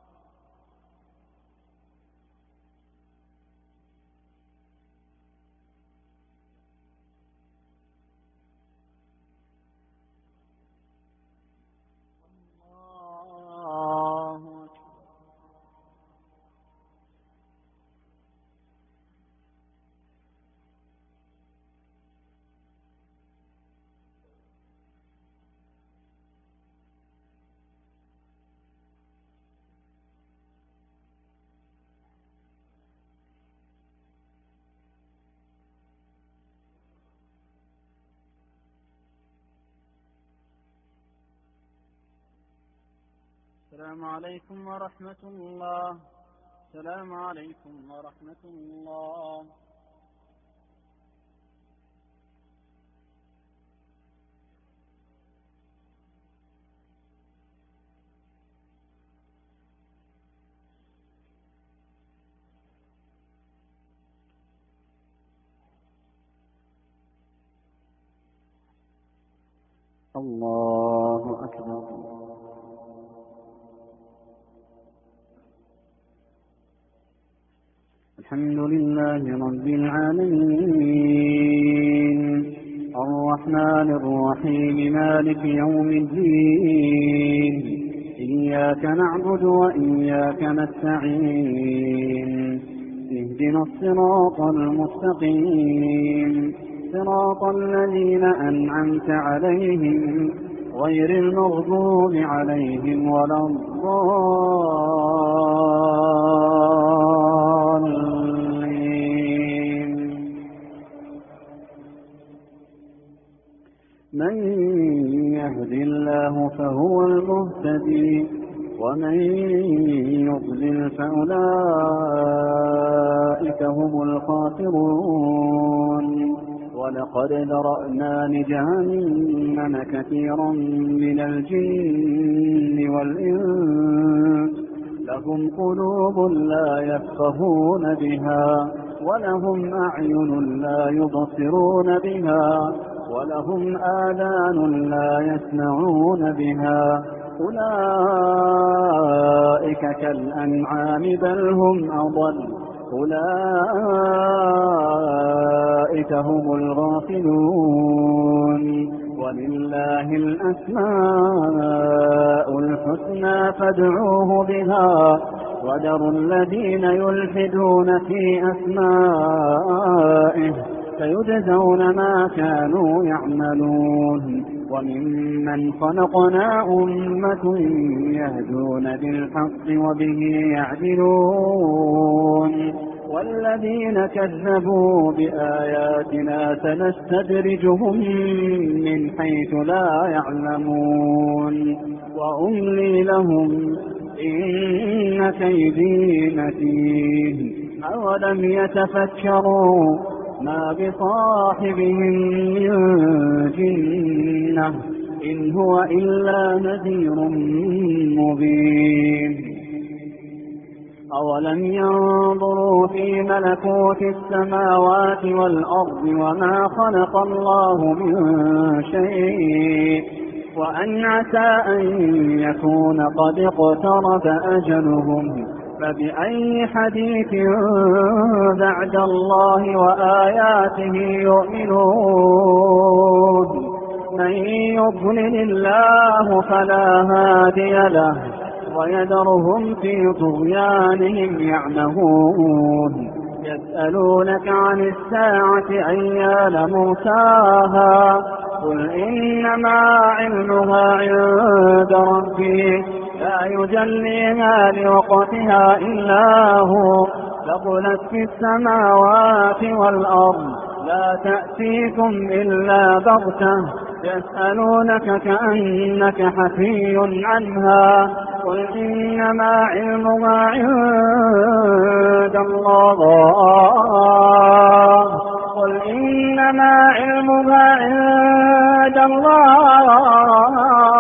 السلام عليكم ورحمة الله. السلام عليكم ورحمة الله. الله أكبر. الحمد لله رب العالمين الرحمن الرحيم مالك يوم الدين إياك نعبد وإياك نستعين اهدنا الصراط المستقيم صراط الذين أنعمت عليهم غير المغضوب عليهم ولا الضالين. من يهد الله فهو المهتدي ومن يضلل فأولئك هم الخاسرون. ولقد ذرأنا لجهنم كثيرا من الجن والإنس لهم قلوب لا يفقهون بها ولهم أعين لا يبصرون بها ولهم آذان لا يسمعون بها أولئك كالأنعام بل هم أضل أولئك هم الغافلون. ولله الأسماء الحسنى الحسنى فادعوه بها وذروا الذين يلحدون في أسمائه سيجزون ما كانوا يعملون وممن خلقنا أمة يهدون بالحق وبه يعدلون والذين كذبوا بآياتنا سنستدرجهم من حيث لا يعلمون وأملي لهم إن كيدي متين أولم يتفكروا ما بصاحبهم من جنة إن هو إلا نذير مبين أولم ينظروا في ملكوت السماوات والأرض وما خلق الله من شيء وأن عسى أن يكون قد اقترب أجلهم فبأي حديث بعد الله وآياته يؤمنون من يضلل الله فلا هادي له ويذرهم في طغيانهم يعمهون يسألونك عن الساعة أيان مرساها قل إنما علمها عند ربي لا يجليها لوقتها إلا هو ثقلت في السماوات والأرض لا تأتيكم إلا بغتة يسألونك كأنك حفي عنها قل إنما علمها عند الله قل إنما علمها عند الله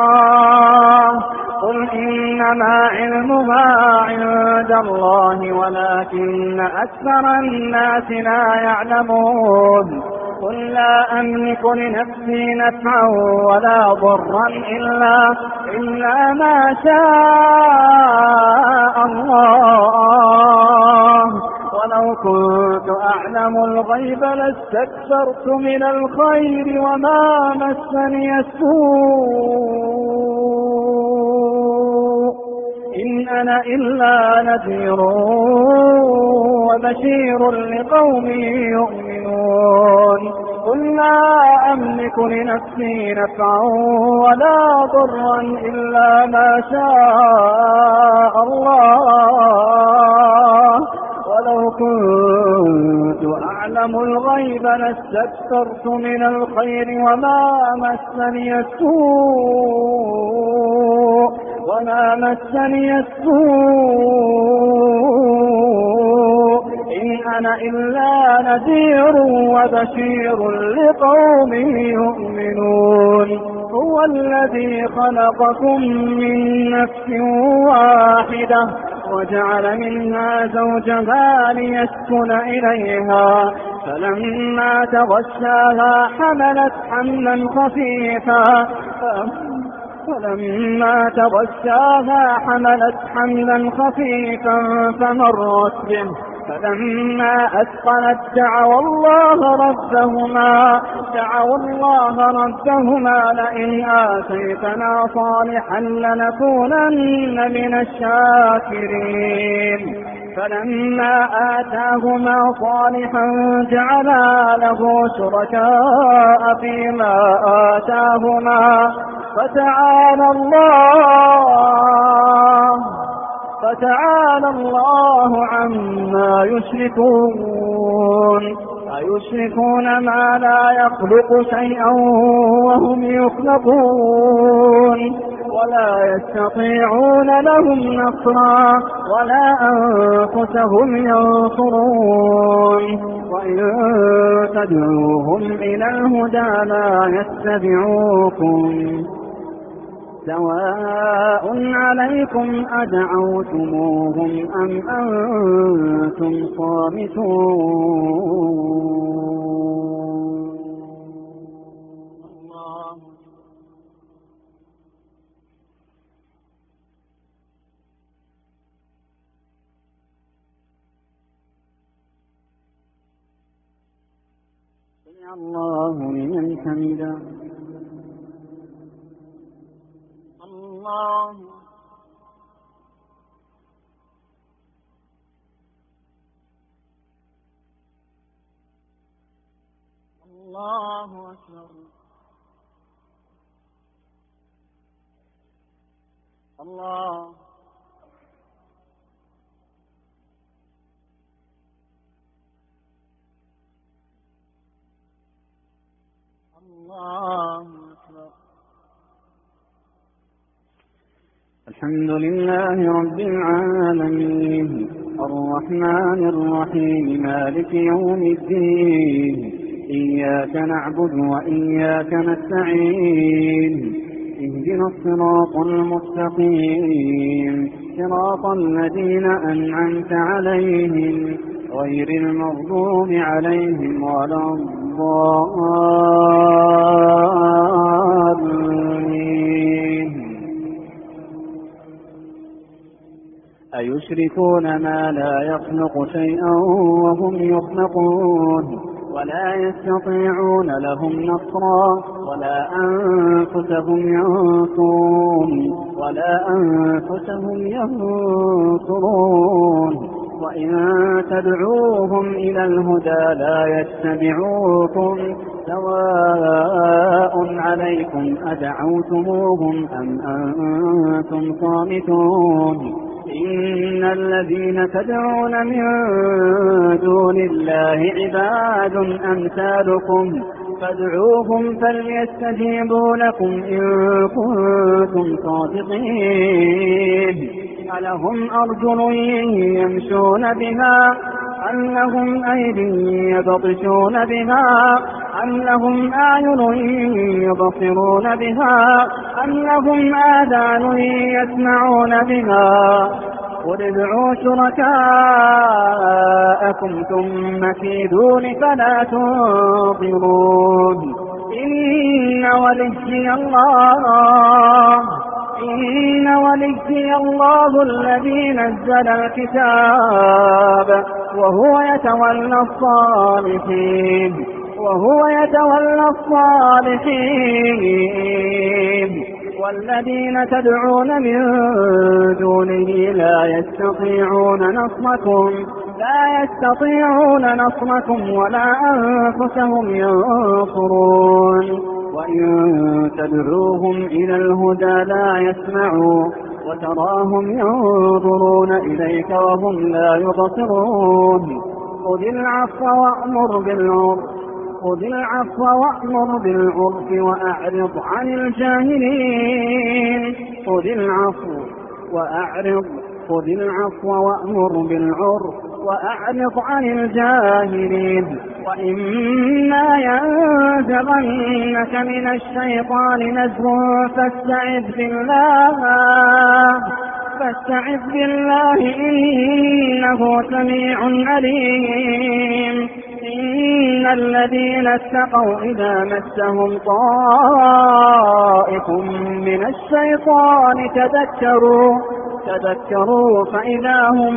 قل إنما علمها عند الله ولكن أكثر الناس لا يعلمون قل لا أملك لنفسي نفعا ولا ضرا إلا, إلا ما شاء الله ولو كنت أعلم الغيب لاستكثرت من الخير وما مسني السوء إن أنا إلا نذير وبشير لقوم يؤمنون قل لا أملك لنفسي نفعا ولا ضرا إلا ما شاء الله ولو كنت أعلم الغيب لاستكثرت من الخير وما مسني السوء وما مسني السوء إن أنا إلا نذير وبشير لقوم يؤمنون هو الذي خلقكم من نفس واحدة وجعل منها زوجها ليسكن إليها فلما تغشاها حملت حملا خفيفا فلما تغشاها حملت حملا خفيفا فمرت به فلما أثقلت دعوا الله ربهما دعوا الله ربهما لئن آتيتنا صالحا لنكونن من الشاكرين فلما آتاهما صالحا جعلا له شركاء فيما آتاهما فتعالى الله فتعالى الله عما يشركون أيشركون ما لا يخلق شيئا وهم يخلقون ولا يستطيعون لهم نصرا ولا أنفسهم ينصرون وإن تدعوهم إلى الهدى لا يتبعوكم سواء عليكم أدعوتموهم أم أنتم صامتون الله سمع الله لمن حمده الله الله أكبر. الله الله أكبر. الحمد لله رب العالمين الرحمن الرحيم مالك يوم الدين إياك نعبد وإياك نستعين اهدنا الصراط المستقيم صراط الذين أنعمت عليهم غير المغضوب عليهم ولا الضالين. أيشركون ما لا يخلق شيئا وهم يخلقون ولا يستطيعون لهم نصرا ولا أنفسهم ينصرون ولا أنفسهم ينصرون وإن تدعوهم إلى الهدى لا يتبعوكم سواء عليكم أدعوتموهم أم أنتم صامتون. إن الذين تدعون من دون الله عباد أمثالكم فادعوهم فليستجيبوا لكم إن كنتم صادقين. ألهم أرجل يمشون بها أم لهم أيد يبطشون بها أم لهم أعين يبصرون بها أم لهم آذان يسمعون بها قل ادعوا شركاءكم ثم كيدون فلا تنظرون. إن وليي الله إن وليي الله الذي نزل الكتاب وهو يتولى الصالحين وهو يتولى الصالحين. والذين تدعون من دونه لا يستطيعون نصركم لا يستطيعون نصركم ولا أنفسهم ينصرون. وإن تدعوهم إلى الهدى لا يسمعوا وتراهم ينظرون إليك وهم لا يبصرون. خذ العفو وأمر بالعرف خذ العفو وأمر بالعرف وأعرض عن الجاهلين. خذ العفو وأعرض خذ العفو وأمر بالعرف وأعرض عن الجاهلين. وإما ينزغنك من الشيطان نزغ فاستعذ بالله فاستعذ بالله إنه سميع عليم. إن الذين اتقوا إذا مسهم طائف من الشيطان تذكروا تذكروا فإذا هم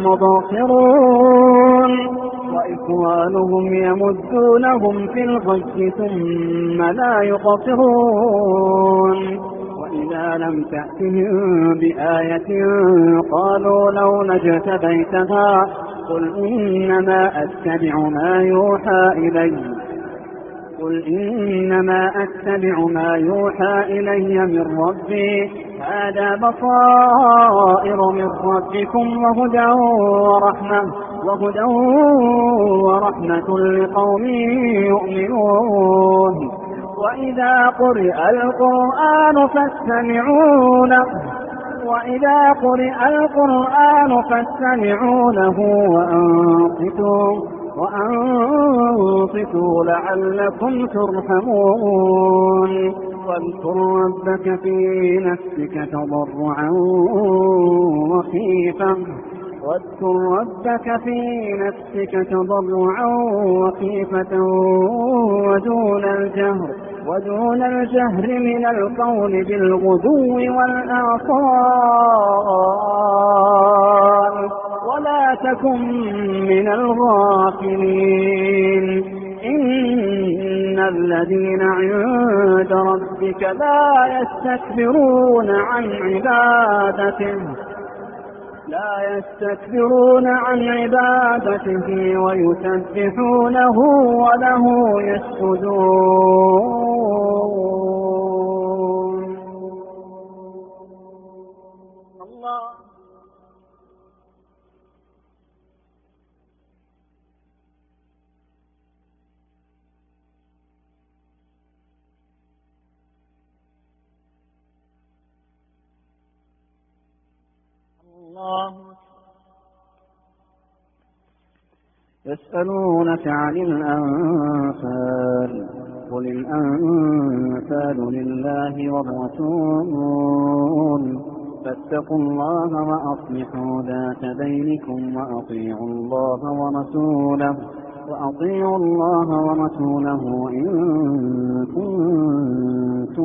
مبصرون. وإخوانهم يمدونهم في الغي ثم لا يقصرون. وإذا لم تأتهم بآية قالوا لو اجتبيتها قل إنما أتبع ما يوحى إلي قل إنما أتبع ما يوحى إلي من ربي هذا بصائر من ربكم وهدى ورحمة وهدى ورحمة لقوم يؤمنون. وإذا قرئ القرآن فاستمعوا له وإذا قرئ القرآن فاستمعوا له وأنصتوا وأنصتوا لعلكم ترحمون. واذكر ربك في نفسك تضرعا وخيفة واذكر ربك في نفسك تضرعا وخيفة ودون الجهر ودون الجهر من القول بالغدو والآصال ولا تكن من الغافلين. إن الذين عند ربك لا يستكبرون عن عبادته لا يستكبرون عن عبادته ويسبحونه وله يسجدون. الله الله يسألونك عن الأنفال قل الأنفال لله والرسول فاتقوا الله وأصلحوا ذات بينكم وأطيعوا الله ورسوله وأطيعوا الله ورسوله إن كنتم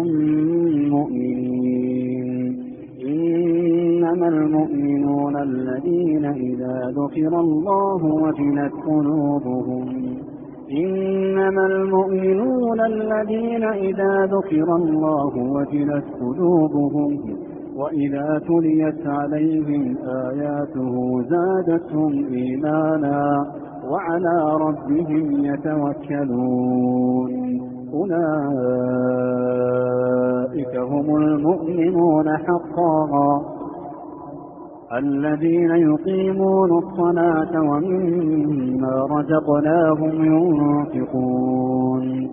مؤمنين. إنما المؤمنون الذين إذا ذكر الله وجلت قلوبهم إنما المؤمنون الذين إذا ذكر الله وجلت قلوبهم وإذا تليت عليهم آياته زادتهم إيمانا وعلى ربهم يتوكلون. أولئك هم المؤمنون حقا الذين يقيمون الصلاة ومما رزقناهم ينفقون.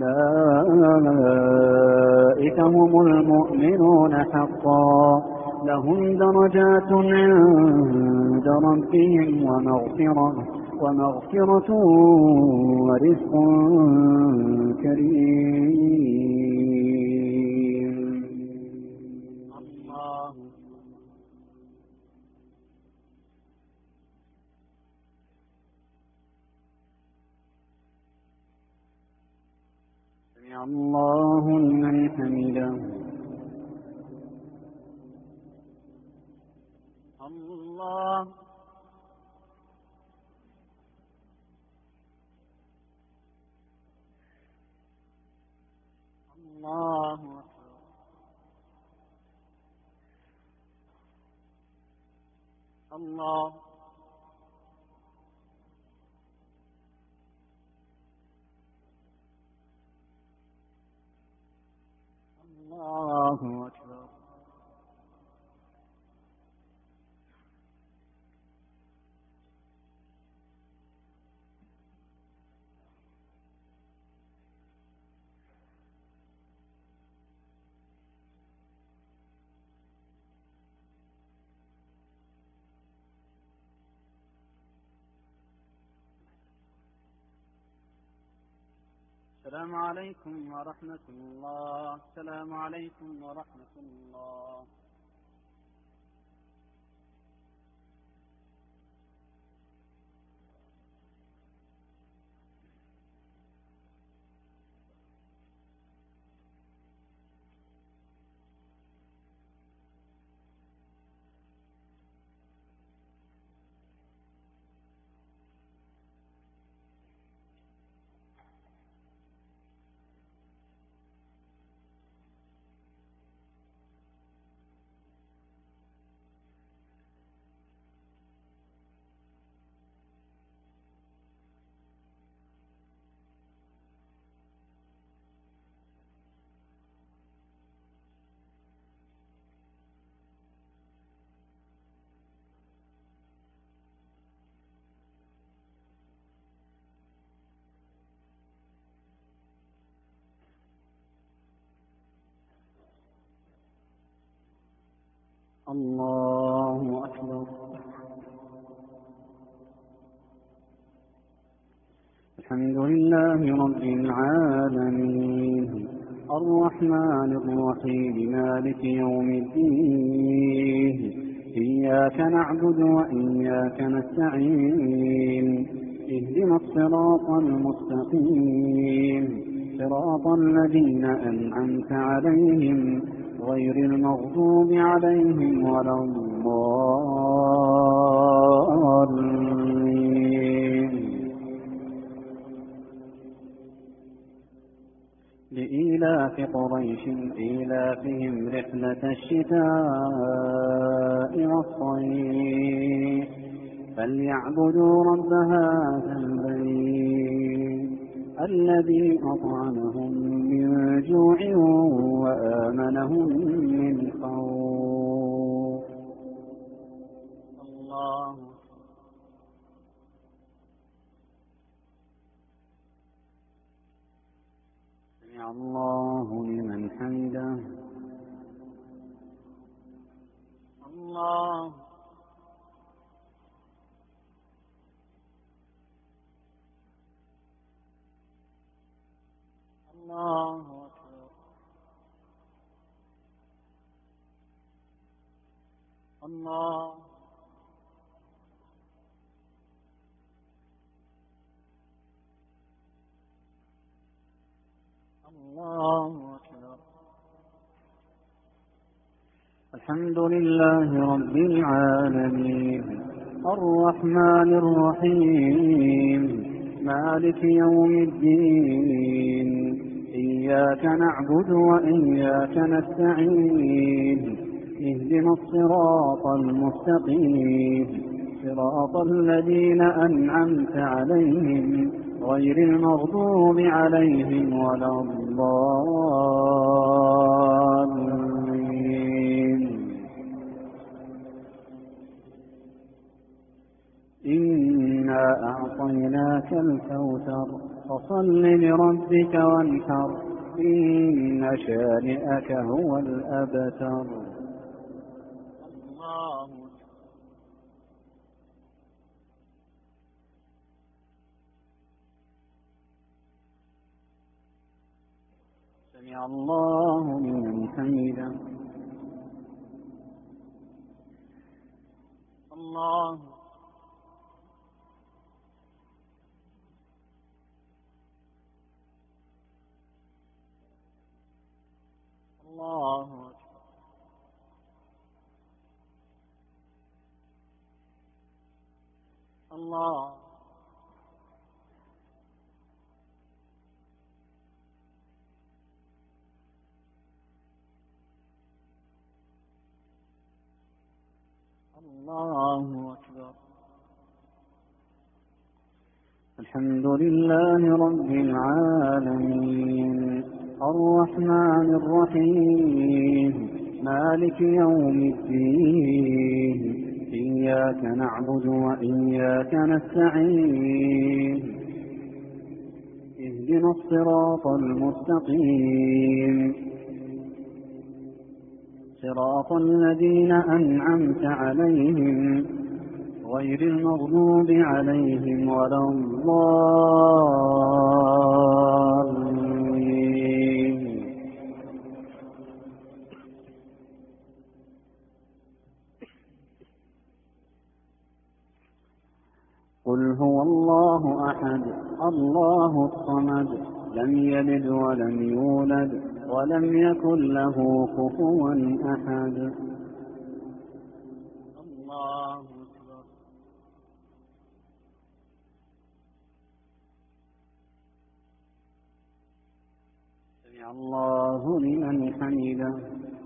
أولئك هم المؤمنون حقا لهم درجات عند ربهم ومغفرة ومغفرة ورزق كريم. الله سمع الله لمن حمده. الله الله الله الله أكبر. السلام عليكم ورحمة الله. السلام عليكم ورحمة الله. الله أكبر. الحمد لله رب العالمين الرحمن الرحيم مالك يوم الدين إياك نعبد وإياك نستعين اهدنا الصراط المستقيم صراط الذين أنعمت عليهم غير المغضوب عليهم ولا الضالين. لإيلاف لإيلاف قريش إيلافهم رحلة الشتاء والصيف فليعبدوا رب هذا البيت الذي أطعمهم من جوع وآمنهم من خوف. الله سمع الله لمن حمده. الله الله أكبر. الله الله أكبر. الحمد لله رب العالمين الرحمن الرحيم مالك يوم الدين إياك نعبد وإياك نستعين اهدنا الصراط المستقيم صراط الذين أنعمت عليهم غير المغضوب عليهم ولا الضالين. إنا أعطيناك الكوثر فصل لربك وانحر إن شانئك هو الأبتر. الله سمع الله لمن حمده. الله الله الله الله أكبر. الحمد لله رب العالمين الرحمن الرحيم مالك يوم الدين إياك نعبد وإياك نستعين اهدنا الصراط المستقيم صراط الذين أنعمت عليهم غير المغضوب عليهم ولا الضالين. قل هو الله أحد الله الصمد لم يلد ولم يولد ولم يكن له كفوا أحد. الله أكبر. سمع الله لمن حمده.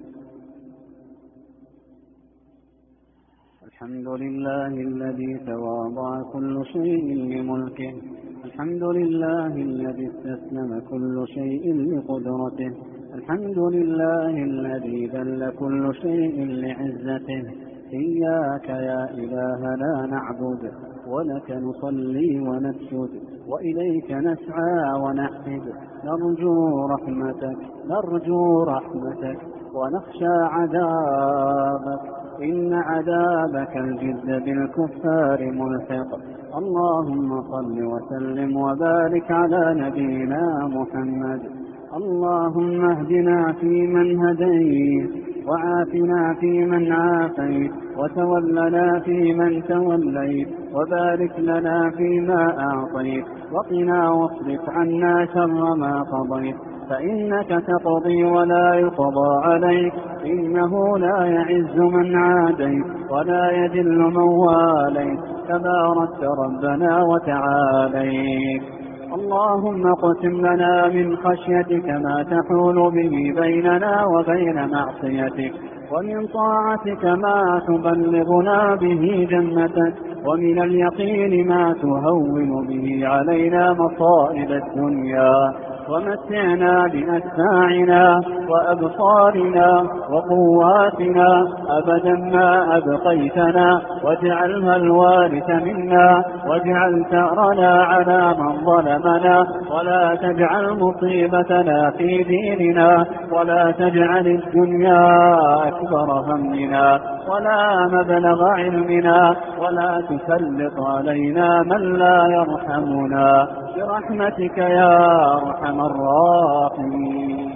الحمد لله الذي تواضع كل شيء لملكه الحمد لله الذي استسلم كل شيء لقدرته الحمد لله الذي ذل كل شيء لعزته. إياك يا إلهنا نعبد ولك نصلي ونسجد وإليك نسعى ونحفد نرجو رحمتك نرجو رحمتك ونخشى عذابك إن عذابك الجد بالكفار ملحق. اللهم صل وسلم وبارك على نبينا محمد. اللهم اهدنا فيمن هديت وعافنا فيمن عافيت وتولنا فيمن توليت وبارك لنا فيما أعطيت وقنا واصرف عنا شر ما قضيت فإنك تقضي ولا يقضى عليك إنه لا يعز من عاديت ولا يذل من واليت تباركت ربنا وتعاليت. اللهم اقسم لنا من خشيتك ما تحول به بيننا وبين معصيتك، ومن طاعتك ما تبلغنا به جنتك، ومن اليقين ما تهون به علينا مصائب الدنيا، ومتعنا بأسماعنا وأبصارنا وقواتنا أبدا ما أبقيتنا، واجعلها الوارث منا، واجعل ثأرنا على من ظلمنا، ولا تجعل مصيبتنا في ديننا، ولا تجعل الدنيا أكبر همنا ولا مبلغ علمنا، ولا تسلط علينا من لا يرحمنا، برحمتك يا أرحم الراحمين.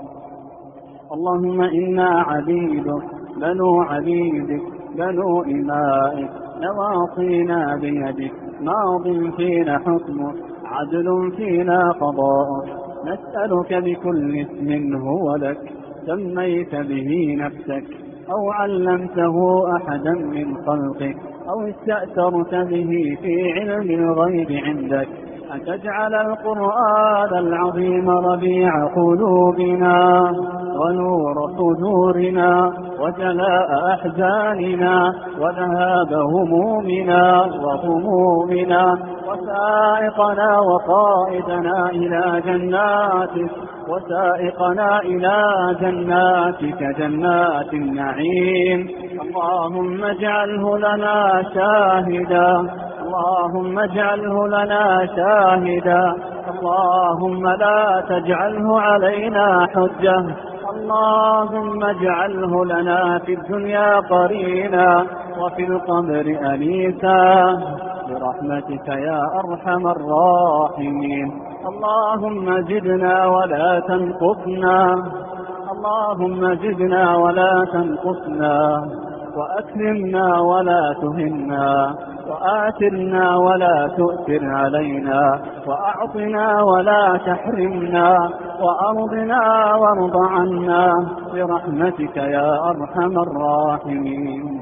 اللهم إنا عبيدك بنو عبيدك بنو إمائك، نواصينا بيدك، ماض فينا حكمك، عدل فينا قضاؤك، نسألك بكل اسم هو لك سميت به نفسك أو علمته أحدا من خلقك أو استأثرت به في علم الغيب عندك، أن تجعل القرآن العظيم ربيع قلوبنا ونور صدورنا وجلاء أحزاننا وذهاب همومنا وغمومنا، وسائقنا وقائدنا إلى جناتك وسائقنا إلى جناتك جنات النعيم. اللهم اجعله لنا شاهدا، اللهم اجعله لنا شاهدا، اللهم لا تجعله علينا حجة، اللهم اجعله لنا في الدنيا قرينا وفي القبر أنيسا، برحمتك يا أرحم الراحمين. اللهم زدنا ولا تنقصنا، اللهم زدنا ولا تنقصنا، وأكرمنا ولا تهنا، وآثرنا ولا تؤثر علينا، وأعطنا ولا تحرمنا، وأرضنا وارض عنا، برحمتك يا أرحم الراحمين.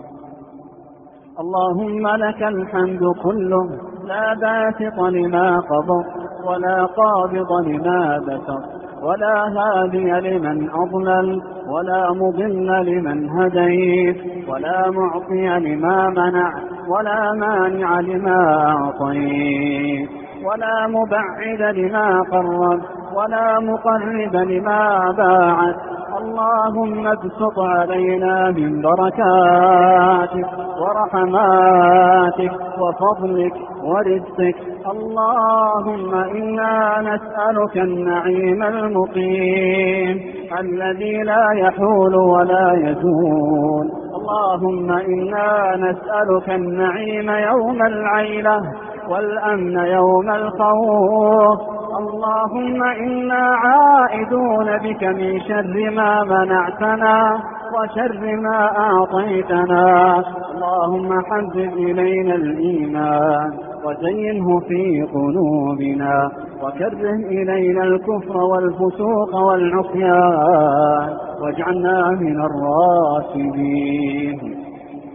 اللهم لك الحمد كله، لا باسط لما قبض ولا قابض لما بسط، ولا هادي لمن أضلل ولا مضل لمن هديت، ولا معطي لما منع ولا مانع لما أعطيت، ولا مبعد لما قرب ولا مقرب لما باعت. اللهم ابسط علينا من بركاتك ورحماتك وفضلك ورزقك. اللهم إنا نسألك النعيم المقيم الذي لا يحول ولا يزول. اللهم إنا نسألك النعيم يوم العيلة والأمن يوم الخوف. اللهم إنا عائدون بك من شر ما منعتنا وشر ما أعطيتنا. اللهم حبب إلينا الإيمان وزينه في قلوبنا، وكره إلينا الكفر والفسوق والعصيان، واجعلنا من الراشدين.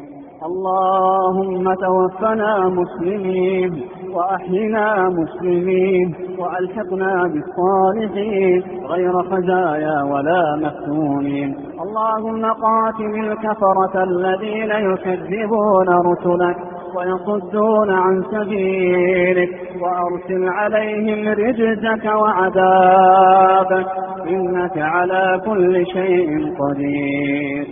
اللهم توفنا مسلمين وأحينا مسلمين، وألحقنا بالصالحين غير خزايا ولا مفتونين. اللهم قاتل الكفرة الذين يكذبون رسلك ويصدون عن سبيلك، وأرسل عليهم رجزك وعذابك، إنك على كل شيء قدير.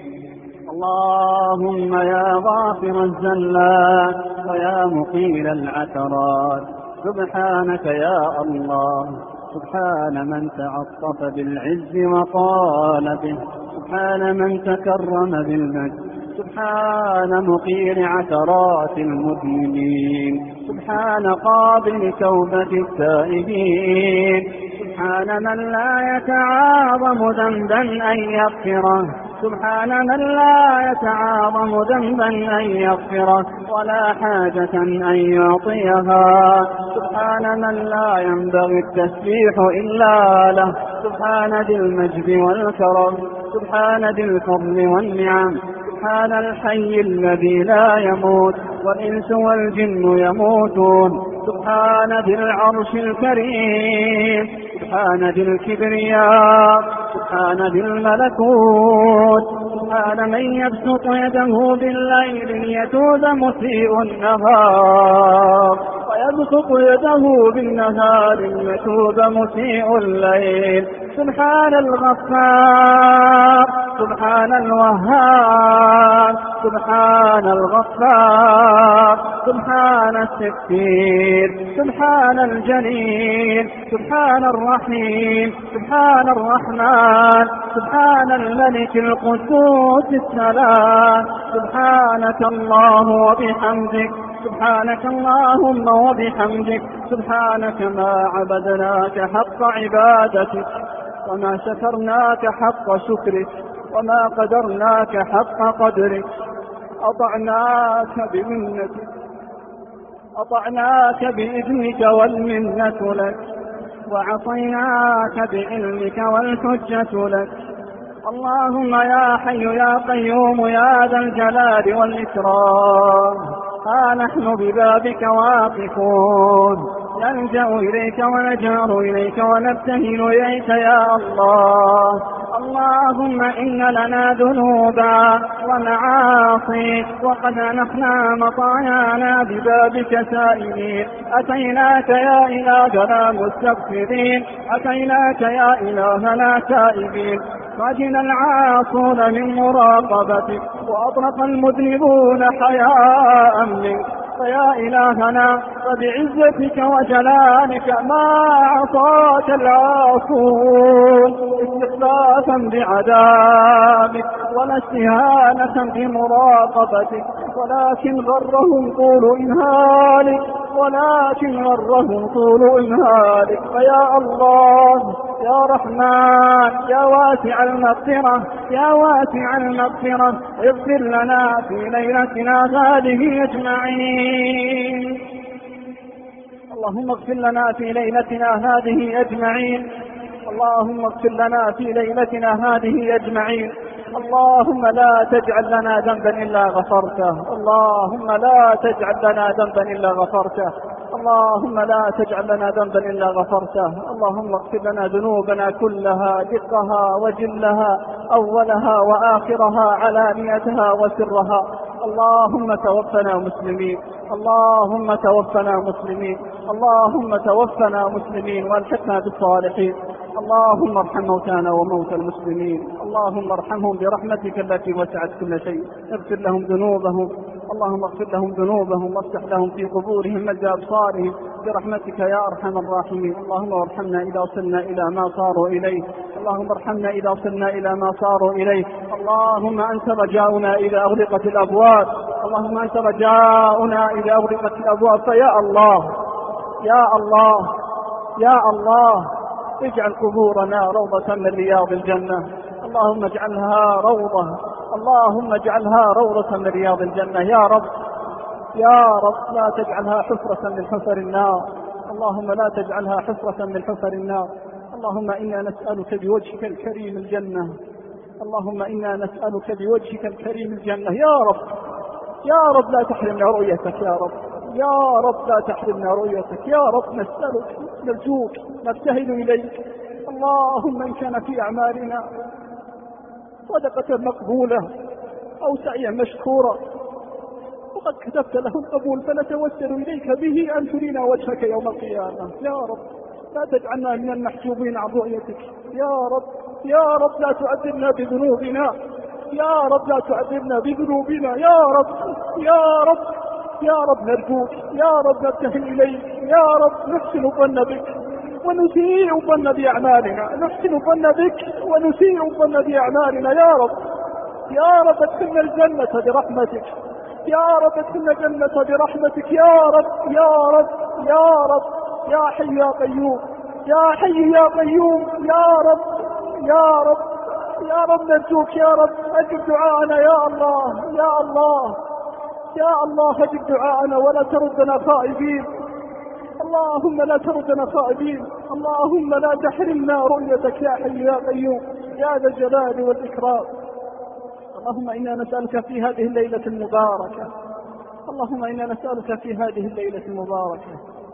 اللهم يا غافر الزلات ويا مقيل العثرات، سبحانك يا الله، سبحان من تعطف بالعز وقال به، سبحان من تكرم بالمجد، سبحان مقيل عثرات المذنبين، سبحان قابل توبة التائبين، سبحان من لا يتعاظم ذنبا أن يغفره، سبحان من لا يتعاظم ذنبا أن يغفره ولا حاجة أن يعطيها، سبحان من لا ينبغي التسبيح إلا له، سبحان ذي المجد والكرم، سبحان ذي الفضل والنعم، سبحان الحي الذي لا يموت والإنس والجن يموتون، سبحان ذي العرش الكريم، سبحان ذي الكبرياء، سبحان ذي الملكوت، سبحان من يبسط يده بالليل ليتوب مسيء النهار، ويبسط يده بالنهار ليتوب مسيء الليل. سبحان الغفار، سبحان الوهاب، سبحان الغفار، سبحان الستير، سبحان الجليل، سبحان الرحيم، سبحان الرحمن، سبحان الملك القدوس السلام. سبحانك الله وبحمدك، سبحانك اللهم وبحمدك، سبحانك ما عبدناك حق عبادتك، وما شكرناك حق شكرك، وما قدرناك حق قدرك. أطعناك بمنتك، أطعناك بإذنك والمنة لك، وعصيناك بعلمك والحجة لك. اللهم يا حي يا قيوم يا ذا الجلال والإكرام، ها نحن ببابك واقفون، نلجأ إليك ونجأر إليك ونبتهل إليك يا الله. اللهم إن لنا ذنوبا ومعاصي، وقد أنخنا مطايانا ببابك سائلين. أتيناك يا إلهنا مستغفرين، أتيناك يا إلهنا تائبين. فاجنا العاصون من مراقبتك، وأطرق المذنبون حياء منك. فيا إلهنا فبعزتك وجلالك ما عصاك العاصون استخفافا بعذابك ولا استهانة بمراقبتك، ولكن غرهم طول إمهالك، ولكن غرهم طول إمهالك. فيا الله يا رحمن يا واسع المغفرة، يا واسع المغفرة، اغفر لنا في ليلتنا هذه أجمعين. اللهم اغفر لنا في ليلتنا هذه أجمعين، اللهم اغفر لنا في ليلتنا هذه أجمعين. اللهم لا تجعل لنا ذنبا إلا غفرته، اللهم لا تجعل لنا ذنبا إلا غفرته، اللهم لا تجعل لنا ذنبا إلا غفرته. اللهم اغفر لنا ذنوبنا كلها، دقها وجلها، أولها وآخرها، علانيتها وسرها. اللهم توفنا مسلمين، اللهم توفنا مسلمين، اللهم توفنا مسلمين والحقنا بالصالحين. اللهم ارحم موتانا وموتى المسلمين، اللهم ارحمهم برحمتك التي وسعت كل شيء. اغفر لهم ذنوبهم، اللهم اغفر لهم ذنوبهم وافتح لهم في قبورهم مد أبصارهم برحمتك يا أرحم الراحمين. اللهم ارحمنا إذا وصلنا إلى ما صاروا إليه، اللهم ارحمنا إذا وصلنا إلى ما صاروا إليه. اللهم أنت رجاؤنا إذا أغلقت الأبواب، اللهم أنت رجاؤنا إذا أغلقت الأبواب. فيا الله يا الله يا الله اجعل قبورنا روضة من رياض الجنة، اللهم اجعلها روضة، اللهم اجعلها روضة من رياض الجنة يا رب. يا رب لا تجعلها حفرة من حفر النار، اللهم لا تجعلها حفرة من حفر النار. اللهم إنا نسألك بوجهك الكريم الجنة، اللهم إنا نسألك بوجهك الكريم الجنة يا رب. يا رب لا تحرمنا رؤيتك يا رب، يا رب لا تحرمنا رؤيتك يا رب. نسألك نرجوك نبتهل إليك. اللهم إن كان في أعمالنا صدقة مقبولة أو سعيا مشكورا وقد كتبت له القبول، فنتوسل إليك به أن ترينا وجهك يوم القيامة يا رب. لا تجعلنا من المحجوبين عن رؤيتك يا رب. يا رب لا تعذبنا بذنوبنا، يا رب لا تعذبنا بذنوبنا يا رب. يا رب يا رب نرجوك، يا رب نبتهل إليك، يا رب نحسن الظن بك ونسيء الظن بأعمالنا، نحسن الظن بك ونسيء الظن بأعمالنا يا رب. يا رب ادخلنا الجنة برحمتك، يا رب ادخلنا الجنة برحمتك يا رب يا رب يا رب. يا حي يا قيوم، يا حي يا قيوم يا رب يا رب يا رب نرجوك يا رب أجب دعاءنا يا الله يا الله يا الله. أجب دعاءنا ولا تردنا خائبين، اللهم لا تردنا خائبين، اللهم لا تحرمنا رؤيتك يا حي يا قيوم يا ذا الجلال والإكرام. اللهم إنا نسألك في هذه الليلة المباركة، اللهم إنا نسألك في هذه الليلة المباركة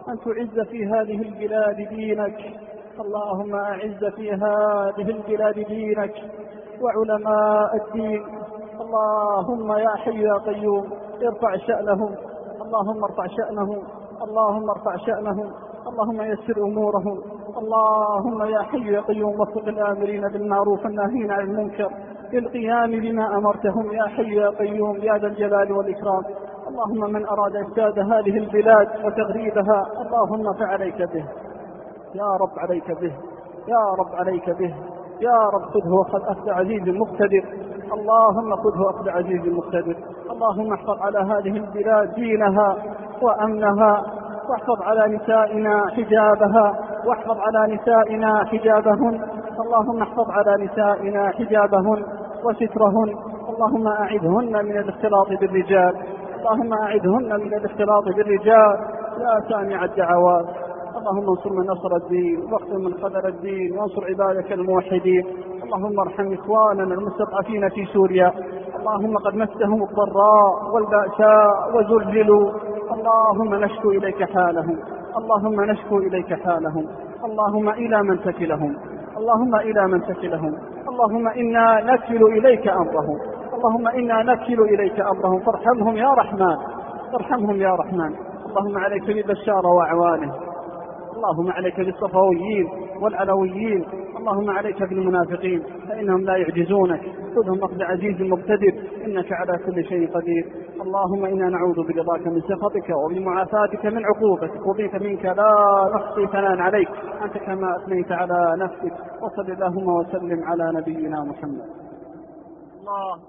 أن تعز في هذه البلاد دينك. اللهم أعز في هذه البلاد دينك وعلماء الدين. اللهم يا حي يا قيوم ارفع شأنهم، اللهم ارفع شأنهم، اللهم ارفع شأنهم، اللهم يسر أمورهم. اللهم يا حي يا قيوم وفق الآمرين بالمعروف الناهين عن المنكر للقيام بما أمرتهم يا حي يا قيوم يا ذا الجلال والإكرام. اللهم من أراد إفساد هذه البلاد وتغريبها اللهم فعليك به يا رب، عليك به يا رب، عليك به يا رب. خذه أخذ عزيز مقتدر، اللهم خذه أخذ عزيز مقتدر. اللهم احفظ على هذه البلاد دينها وأمنها، واحفظ على نسائنا حجابها، واحفظ على نسائنا حجابهن. اللهم احفظ على نسائنا حجابهن وسترهن. اللهم أعذهن من الاختلاط بالرجال، اللهم أعذهن من الاختلاط بالرجال يا سامع الدعوات. اللهم انصر من نصر الدين واخذل من خذل الدين وانصر عبادك الموحدين. اللهم ارحم إخواننا المستضعفين في سوريا، اللهم قد مسهم الضراء والبأساء وزلزلوا. اللهم نشكو إليك حالهم، اللهم نشكو إليك حالهم. اللهم إلى من تكلهم، اللهم إلى من تكلهم. اللهم إنا نكل إليك أمرهم، اللهم إنا نكل إليك أمرهم فارحمهم يا رحمن، فارحمهم يا رحمن. اللهم عليك ببشار وأعوانه، اللهم عليك بالصفويين والعلويين، اللهم عليك بالمنافقين فإنهم لا يعجزونك. خذهم أخذ عزيز مقتدر إنك على كل شيء قدير. اللهم إنا نعوذ برضاك من سخطك وبمعافاتك من عقوبتك، وبك منك لا نحصي ثناء عليك أنت كما أثنيت على نفسك. وصل اللهم وسلم على نبينا محمد. الله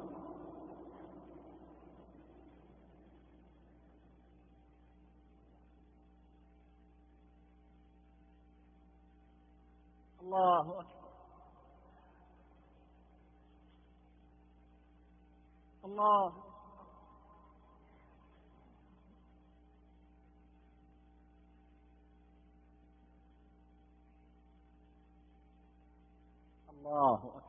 الله أكبر، الله الله أكبر.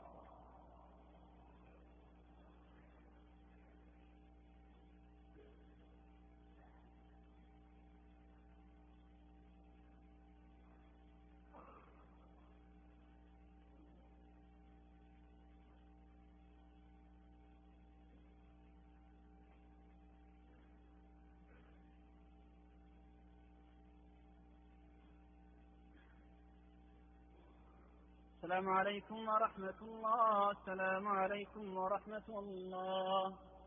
السلام عليكم ورحمة الله، السلام عليكم ورحمة الله.